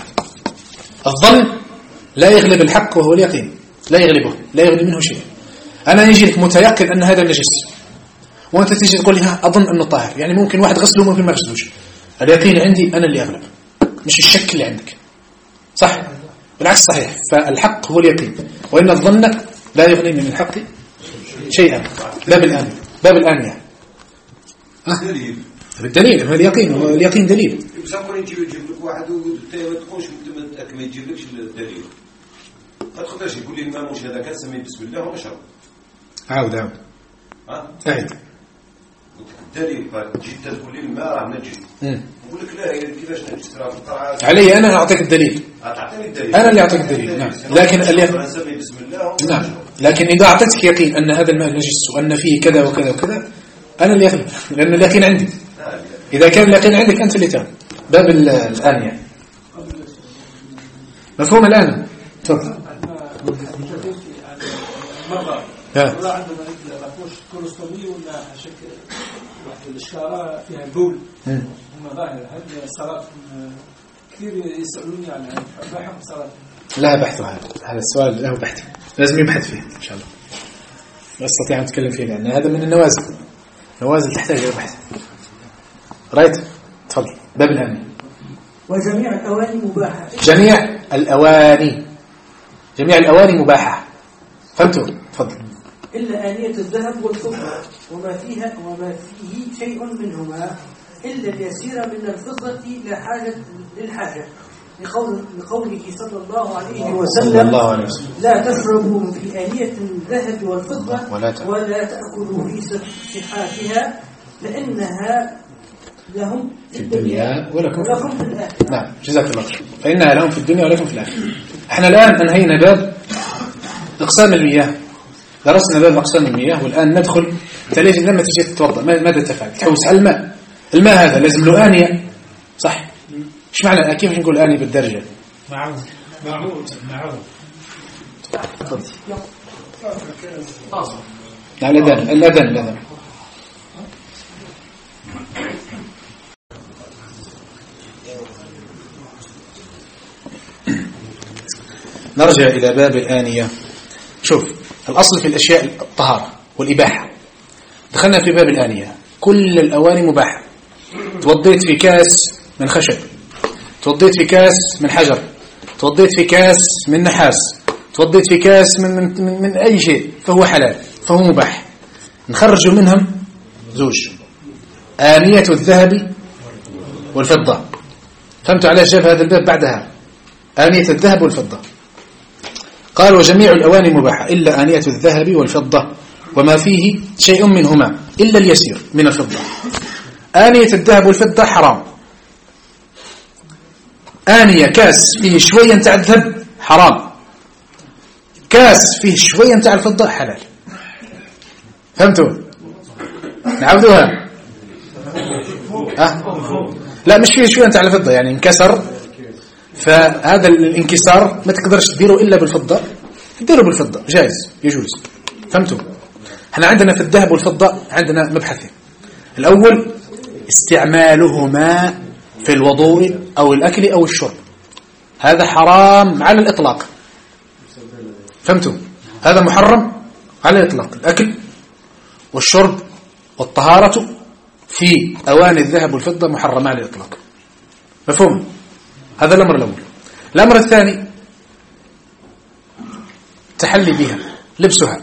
الظن لا يغلب الحق وهو اليقين، لا يغلبه، لا يغني منه شيء. أنا يجي لك متيقن أن هذا نجس وأنت تيجي تقول لي ها أظن أنه طاهر، يعني ممكن واحد غسله ممكن ما غسلوش. اليقين عندي أنا اللي أغلب، مش الشك اللي عندك، صح؟ بالعكس صحيح. فالحق هو اليقين، وإن الظن لا يغني من الحق شيئا. باب الآن باب الآن يعني دليل بالدليل هو اليقين، هو اليقين دليل. بصح كون يجي يجيب لك واحد وما تقولش ما يجيبلكش الدليل، ما تقدرش يقول لي الماء مش هذا كان سمي بسم الله ونشرب. عاود عاود ها أعد الدليل. جيت تقول لي الماء راه نجس، نقول لك لا كيفاش نجس؟ راه في القرعه علي أنا أعطيك الدليل، تعطيني الدليل، أنا اللي أعطيك الدليل. نعم لكن اليقين نسمي بسم الله. نعم لكن إذا أعطيتك يقين أن هذا الماء نجس وأن فيه كذا وكذا وكذا أنا اللي أغلب، لأن اليقين عندي. إذا كان اليقين عندك أنت اللي تعمل. باب الآنية مفهوم الآن؟ تفضل. مرة مرة عندما نقول كولوستومي ولا شكل واحد الإشارة فيها البول ومظاهر، هذه صلاة كثير يسألوني عن بحث صلاة. لا بحث هذا هذا السؤال له بحث، لازم يبحث فيه إن شاء الله. لا أستطيع أن أتكلم فيه لأن هذا من النوازل، نوازل تحتاج إلى بحث. رايت تفضل. باب الآنية. وجميع الأواني مباحة. جميع الأواني جميع الأواني مباحة. فهمتوا؟ تفضل. إلا آنية الذهب والفضة وما فيها وما فيه شيء منهما إلا اليسير من الفضة لا حاجة للحاجة، لقول لقوله صلى الله عليه وسلم الله عليه وسلم لا تشربوا في آنية الذهب والفضة ولا, ولا تأكلوا في صحافها لأنها لهم في الدنيا ولكم في ولكم في الآخرة. نعم جزاك الله خير. فإنها لهم في الدنيا ولكم في الآخرة. احنا الآن أنهينا باب أقسام المياه، درسنا باب أقسام المياه، والآن ندخل تلاقي لما تجي تتوضأ ماذا تفعل؟ تحوس على الماء. الماء هذا لازم له آنية، صح؟ إيش معنى كيف نقول آنية بالدرجة؟ معروض معروض معروض. الأذان الأذان الأذان. نرجع إلى باب الآنية. شوف الأصل في الأشياء الطهارة والإباحة. دخلنا في باب الآنية، كل الأواني مباحة. توضيت في كاس من خشب، توضيت في كاس من حجر، توضيت في كاس من نحاس، توضيت في كاس من, من, من, من أي شيء فهو حلال، فهو مباح. نخرج منهم زوج: آنية الذهب والفضة. فهمت على جاب هذا الباب بعدها آنية الذهب والفضة. قال وجميع الأواني مباحة إلا آنية الذهب والفضة وما فيه شيء منهما إلا اليسير من الفضة. آنية الذهب والفضة حرام. آنية كاس فيه شوية متاع الذهب حرام، كاس فيه شوية متاع الفضة حلال. فهمتوا؟ نعودوها. أه؟ لا مش فيه شوية متاع الفضة، يعني انكسر، فهذا الانكسار ما تقدرش تديره إلا بالفضة، تديره بالفضة جائز يجوز. فهمتوا؟ احنا عندنا في الذهب والفضة عندنا مبحثين. الأول استعمالهما في الوضوء أو الأكل أو الشرب، هذا حرام على الإطلاق. فهمتوا؟ هذا محرم على الإطلاق، الأكل والشرب والطهارة في أواني الذهب والفضة محرمة على الإطلاق. مفهوم؟ هذا الأمر الأول. الأمر الثاني تحلي بها، لبسها.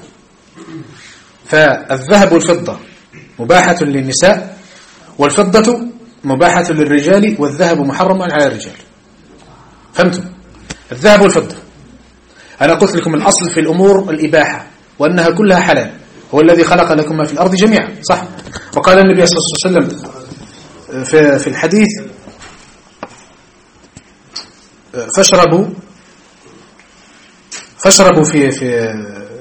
فالذهب والفضة مباحة للنساء، والفضة مباحة للرجال، والذهب محرم على الرجال. فهمتم؟ الذهب والفضة أنا قلت لكم الأصل في الأمور الإباحة، وأنها كلها حلال. هو الذي خلق لكم ما في الأرض جميعا، صح؟ وقال النبي صلى الله عليه وسلم في في الحديث فاشربوا فاشربوا في في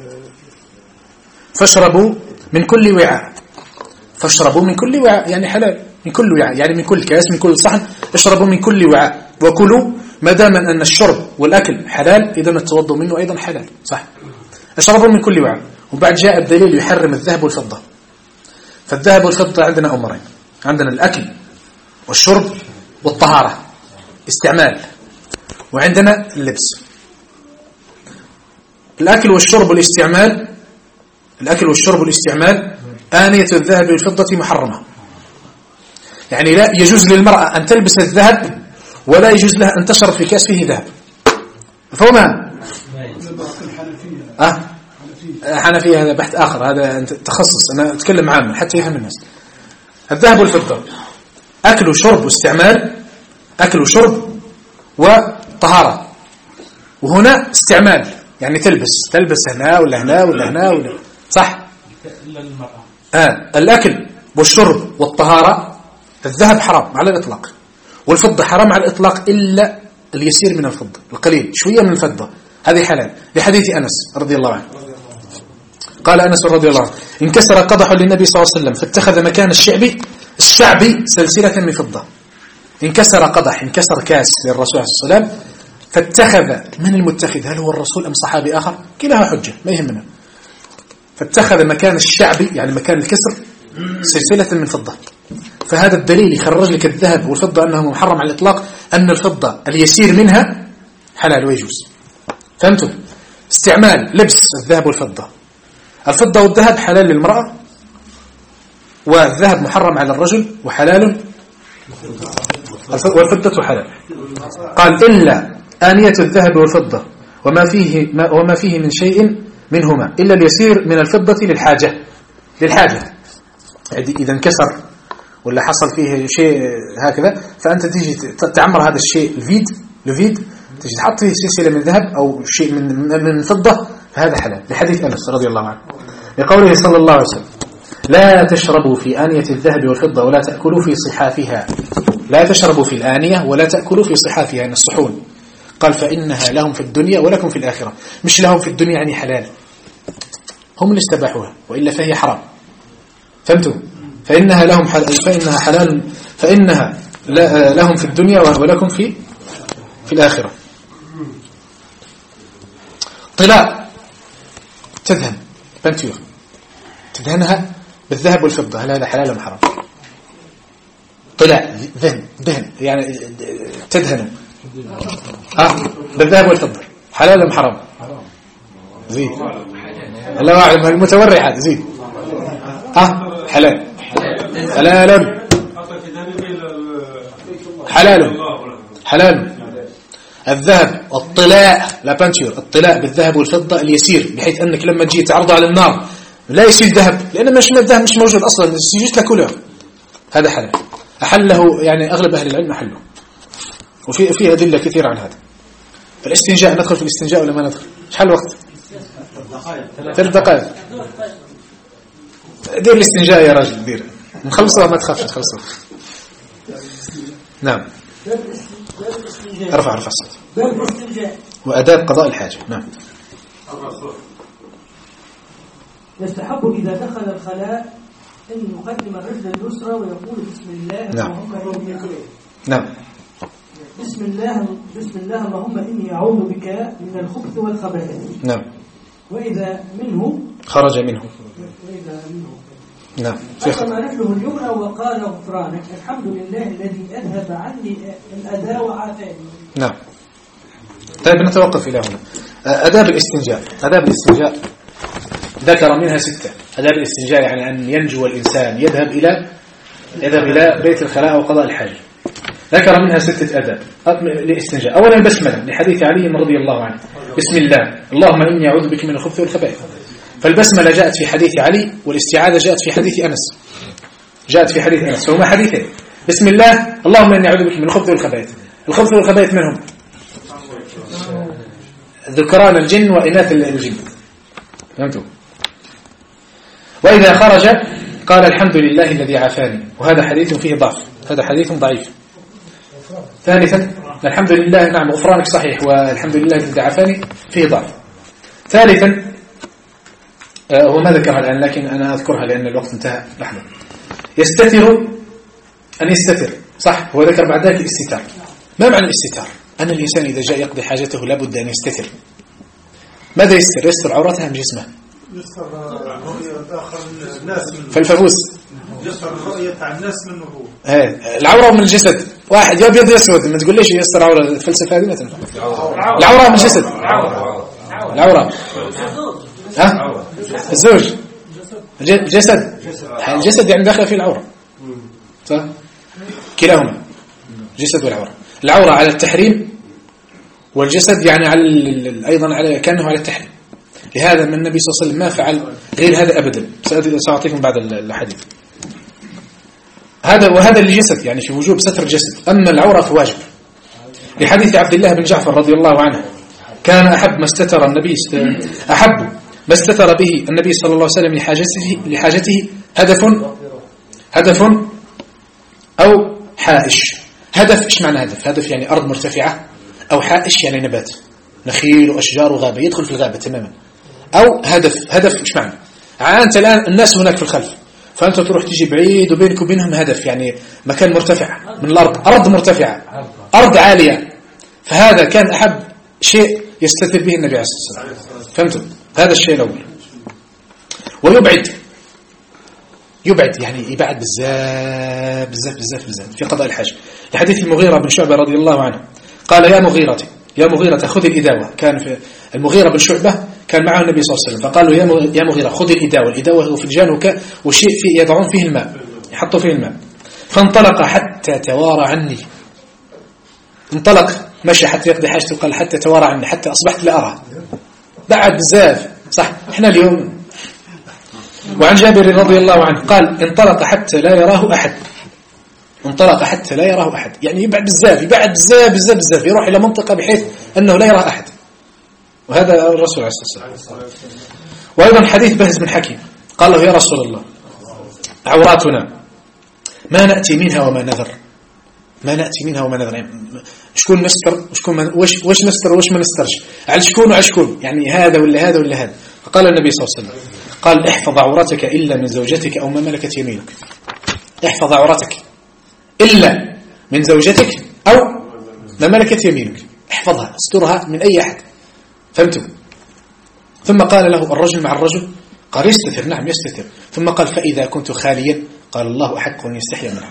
فاشربوا من كل وعاء، فاشربوا من كل وعاء يعني حلال، من كل وعاء يعني من كل كاس، من كل صحن، اشربوا من كل وعاء وكلوا، ما دام أن الشرب والأكل حلال إذا ما تتوضوا منه أيضا حلال، صح؟ اشربوا من كل وعاء. وبعد جاء الدليل يحرم الذهب والفضة. فالذهب والفضة عندنا أمرين، عندنا الأكل والشرب والطهارة استعمال، وعندنا اللبس. الأكل والشرب والاستعمال، الأكل والشرب والاستعمال آنية الذهب والفضة محرمة، يعني لا يجوز للمرأة أن تلبس الذهب ولا يجوز لها أن تشرب في كاس فيه ذهب. فهمها؟ أه؟ حنفية هذا بحث آخر، هذا تخصص، أنا أتكلم عام حتى يفهم الناس. الذهب والفضة أكل وشرب واستعمال، أكل وشرب وطهارة. وهنا استعمال يعني تلبس تلبس هنا ولا هنا ولا هنا ولا، صح؟ آه. الأكل والشرب والطهارة الذهب حرام على الإطلاق، والفضة حرام على الإطلاق إلا اليسير من الفضة، القليل شوية من الفضة، هذه حلال. لحديث أنس رضي الله عنه، قال أنس رضي الله عنه انكسر قدح للنبي صلى الله عليه وسلم فاتخذ مكان الشعبي الشعبي سلسلة من فضة. انكسر قدح، انكسر كاس للرسول صلى الله عليه وسلم، فاتخذ، من المتخذ؟ هل هو الرسول أم صحابي آخر؟ كلها حجة ما يهمنا. فاتخذ مكان الشعبي يعني مكان الكسر سلسلة من فضة. فهذا الدليل يخرج لك الذهب والفضة أنه محرم على الإطلاق، أن الفضة اليسير منها حلال ويجوز. فهمتوا؟ استعمال لبس الذهب والفضة. الفضة والذهب حلال للمرأة، والذهب محرم على الرجل، وحلال والفضة حلال. قال إلا آنية الذهب والفضة وما فيه ما وما فيه من شيء منهما إلا اليسير من الفضة للحاجة للحاجة يعني إذا انكسر ولا حصل فيه شيء هكذا، فأنت تيجي تعمر هذا الشيء الفيد الفيد تيجي تحط فيه سلسلة من ذهب أو شيء من من فضة، فهذا حلال. لحديث أنس رضي الله عنه لقوله صلى الله عليه وسلم لا تشربوا في آنية الذهب والفضة ولا تأكلوا في صحافها. لا تشربوا في الآنية ولا تأكلوا في صحافها يعني الصحون. قال فإنها لهم في الدنيا ولكم في الآخرة. مش لهم في الدنيا يعني حلال، هم اللي استباحوها، وإلا فهي حرام. فهمتوا؟ فإنها لهم حلال، فإنها حلال، فإنها لهم في الدنيا ولكم في في الآخرة. طلاء تدهن بنتيور، تدهنها بالذهب والفضة، هل هذا حلال أم حرام؟ طلاء ذهن دهن يعني تدهن اه بالذهب والفضة، حلال أم حرام؟ زيد الله أعلم، المتورعات زيد اه حلال حلال حلال حلال. الذهب الطلاء لا بانتيور، الطلاء بالذهب والفضة اليسير، بحيث أنك لما تجي تعرضه على النار لا يصير ذهب، لأن مش الذهب مش موجود أصلا، يجيك لكله، هذا حلال. أحله يعني أغلب أهل العلم أحله، وفي في أدلة كثيرة عن هذا. فالاستنجاء، ندخل في الاستنجاء ولا ما ندخل؟ ايش حل وقت؟ ثلاث دقائق. دير الاستنجاء يا راجل، دير نخلصها ما تخافش تخلصها. نعم ارفع ارفع الصوت. باب الاستنجاء وأداة قضاء الحاجة. نعم. يستحب إذا دخل الخلاء أن يقدم الرجل اليسرى ويقول بسم الله. نعم. نعم. بسم الله بسم الله اللهم إني أعوذ بك من الخبث والخبائث. نعم. وإذا منه خرج منه. وإذا منه. نعم. قسم رجله اليمنى وقال غفرانك الحمد لله الذي أذهب عني الأذى وعافاني. نعم. طيب نتوقف إلى هنا. آداب الاستنجاء. آداب الاستنجاء ذكر منها ستة. آداب الاستنجاء يعني أن ينجو الإنسان يذهب إلى يذهب إلى بيت الخلاء وقضاء الحاجة. ذكر منها ستة آداب للاستنجاء. أولا البسملة لحديث علي رضي الله عنه. بسم الله اللهم إني أعوذ بك من الخبث والخبائث. فالبسملة جاءت في حديث علي والاستعاذة جاءت في حديث أنس. جاءت في حديث أنس فهما حديثين. بسم الله اللهم إني أعوذ بك من الخبث والخبائث. الخبث والخبائث منهم ذكران الجن وإناث الجن. فهمتوا؟ وإذا خرج قال الحمد لله الذي عافاني. وهذا حديث فيه ضعف. هذا حديث ضعيف. ثالثا الحمد لله نعم غفرانك صحيح والحمد لله الذي عافاني فيه ضعف. ثالثا هو ما ذكرها الآن لكن أنا أذكرها لأن الوقت انتهى. لحظة. يستتر أن يستتر صح. هو ذكر بعد ذلك الاستتار. ما معنى الاستتار؟ أن الإنسان إذا جاء يقضي حاجته لابد أن يستتر. ماذا يستر؟ يستر عورته أم جسمه؟ يستر رؤية آخر الناس منه. فالفبوس يستر رؤية الناس منه هو. ايه العورة من الجسد. واحد يا أبيض يا أسود ما تقول ليش يستر عورة. الفلسفة هذه ما تنفع. العورة من الجسد. العورة ها الزوج الجسد. الجسد يعني داخل فيه العورة صح. كلاهما الجسد والعورة. العورة على التحريم والجسد يعني على أيضا على كأنه على التحريم. لهذا من النبي صلى الله عليه وسلم ما فعل غير هذا أبدا. سأعطيكم بعد الحديث. هذا وهذا للجسد يعني في وجوب ستر الجسد. أما العورة فواجب لحديث عبد الله بن جعفر رضي الله عنه كان أحب ما استتر النبي أحب ما استتر به النبي صلى الله عليه وسلم لحاجته لحاجته هدف هدف أو حائش. هدف إيش معنى هدف؟ هدف يعني أرض مرتفعة أو حائش يعني نبات نخيل وأشجار وغابة يدخل في الغابة تماما. أو هدف هدف إيش معنى؟ أنت الآن الناس هناك في الخلف فأنت تروح تيجي بعيد وبينك وبينهم هدف يعني مكان مرتفع من الأرض أرض مرتفعة أرض عالية. فهذا كان أحب شيء يستتر به النبي عليه الصلاة والسلام. فهمتم؟ هذا الشيء الأول. ويبعد يبعد يعني يبعد بزاف بزاف بزاف بزاف في قضاء الحاجة. لحديث المغيرة بن شعبة رضي الله عنه قال يا مغيرة يا مغيرة خذ الإداوة. كان في المغيرة بن شعبة كان معه النبي صلى الله عليه وسلم فقال له يا مغيرة خذ الإداوة. الإداوة هو فنجان وشيء فيه يضعون فيه الماء يحطوا فيه الماء. فانطلق حتى توارى عني. انطلق مشى حتى يقضي حاجته قال حتى توارى عني حتى أصبحت لا أرى. بعد بزاف صح. احنا اليوم. وعن جابر رضي الله عنه قال انطلق حتى لا يراه أحد. انطلق حتى لا يراه أحد يعني يبعد بزاف يبعد بزاف بزاف بزاف يروح إلى منطقة بحيث أنه لا يرى أحد. وهذا الرسول عليه الصلاة والسلام. وأيضا حديث بهز بن حكيم قال له يا رسول الله عوراتنا ما نأتي منها وما نذر. ما نأتي منها وما نذر يعني شكون نستر وشكون وش وش نستر وش ما نسترش على شكون وعلى شكون يعني هذا ولا هذا ولا هذا. فقال النبي صلى الله عليه وسلم قال احفظ عورتك إلا من زوجتك أو ما ملكت يمينك. احفظ عورتك إلا من زوجتك أو ما ملكت يمينك. احفظها استرها من أي أحد. فهمتم؟ ثم قال له الرجل مع الرجل قال يستتر نعم يستتر. ثم قال فإذا كنت خاليا قال الله أحق أن يستحي منه.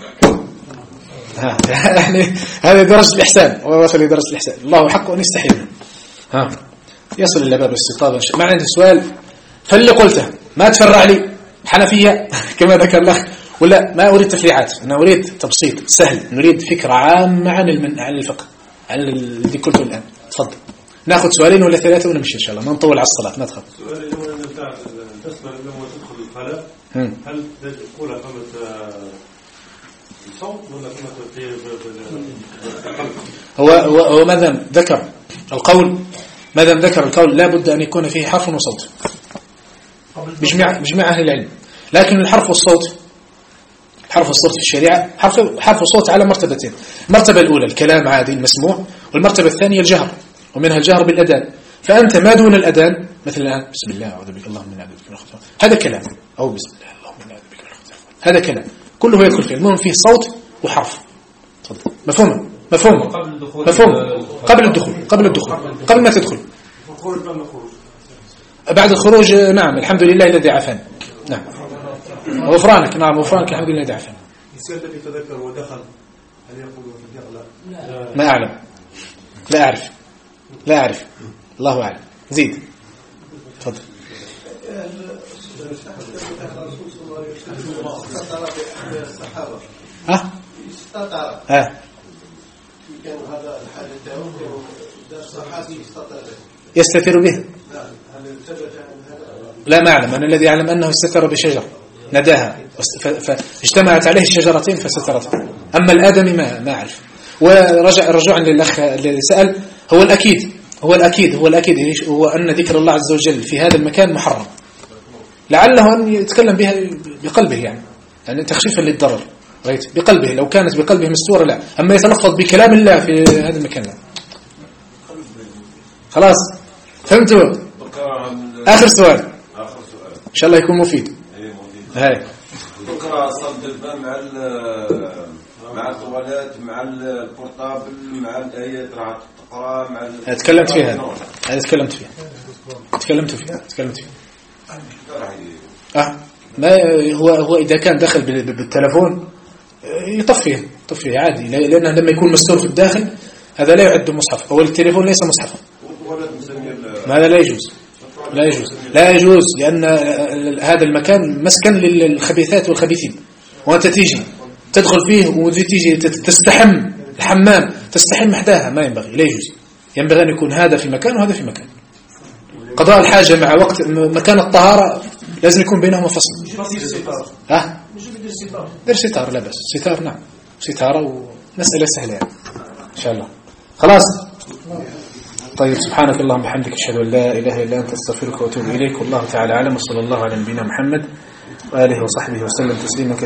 ها يعني هذه درجة الإحسان ووصل لدرجة الإحسان. الله أحق أن يستحي منه. ها يصل إلى باب الاستطابة. ما عندي سؤال فاللي قلته ما تفرع لي حنفية كما ذكر الأخ ولا ما أريد تفريعات. أنا أريد تبسيط سهل. نريد فكرة عامة عن المن... عن الفقه عن الذي قلته الآن. تفضل ناخذ سؤالين ولا ثلاثة ونمشي إن شاء الله ما نطول على الصلاة ما تخاف. السؤال الأول نتاع البسملة لما تدخل الخلاء هل تقولها كما الصوت ولا كما القلب؟ هو هو هو ماذا ذكر القول ماذا ذكر القول لا بد أن يكون فيه حرف وصوت بجميع بجميع أهل العلم. لكن الحرف والصوت حرف الصوت في الشريعة حرف حرف الصوت على مرتبتين. المرتبة الأولى الكلام عادي المسموع، والمرتبة الثانية الجهر، ومنها الجهر بالأذان. فأنت ما دون الأذان مثل الآن بسم الله أعوذ بك اللهم من أعوذ بك من الخطأ، هذا كلام، أو بسم الله اللهم من أعوذ بك من الخطأ، هذا كلام كله يدخل فيه. المهم فيه صوت وحرف. تفضل. مفهوم مفهوم مفهوم قبل الدخول قبل الدخول قبل ما تدخل. بعد الخروج نعم الحمد لله الذي عافانا. نعم غفرانك. نعم غفرانك الحمد لله الذي عافانا. الذي يتذكر ودخل هل يقول لا؟ ما أعلم، لا أعرف لا أعرف الله أعلم. زيد تفضل. ها ها يستتر به؟ لا ما أعلم. أنا الذي أعلم أنه استتر بشجر نداها فاجتمعت عليه الشجرتين فسترتها. أما الآدمي ما ما أعرف. ورجع رجوعا للأخ الذي سأل، هو الأكيد هو الأكيد هو الأكيد هو أن ذكر الله عز وجل في هذا المكان محرم، لعله أن يتكلم بها بقلبه، يعني يعني تخفيفا للضرر رأيت بقلبه. لو كانت بقلبه مستورة لا، أما يتلفظ بكلام الله في هذا المكان لا. خلاص فهمتوا؟ آخر سؤال إن شاء الله يكون مفيد. هاي تقرأ صد الفم مع مع الطوالات مع البورتابل مع الآيات راح تقرأ مع. تكلمت فيها هذا تكلمت فيها تكلمت فيها تكلمت فيها أه ما هو هو إذا كان دخل بالتلفون يطفيه يطفيه عادي، لأنه لما يكون مستور في الداخل هذا لا يعد مصحف، أو التليفون ليس مصحفا. هذا لا يجوز لا يجوز لا يجوز لأن هذا المكان مسكن للخبيثات والخبيثين، وأنت تيجي تدخل فيه وتيجي تستحم الحمام تستحم حداها، ما ينبغي لا يجوز. ينبغي أن يكون هذا في مكان وهذا في مكان. قضاء الحاجة مع وقت مكان الطهارة لازم يكون بينهما فصل. ها دير ستار لا بأس، ستار نعم ستارة ومسألة سهلة يعني إن شاء الله. خلاص طيب سبحانك اللهم وبحمدك أشهد أن لا إله إلا أنت أستغفرك وأتوب إليك. والله تعالى أعلم، وصلى الله على نبينا محمد وآله وصحبه وسلم تسليما كثيرا.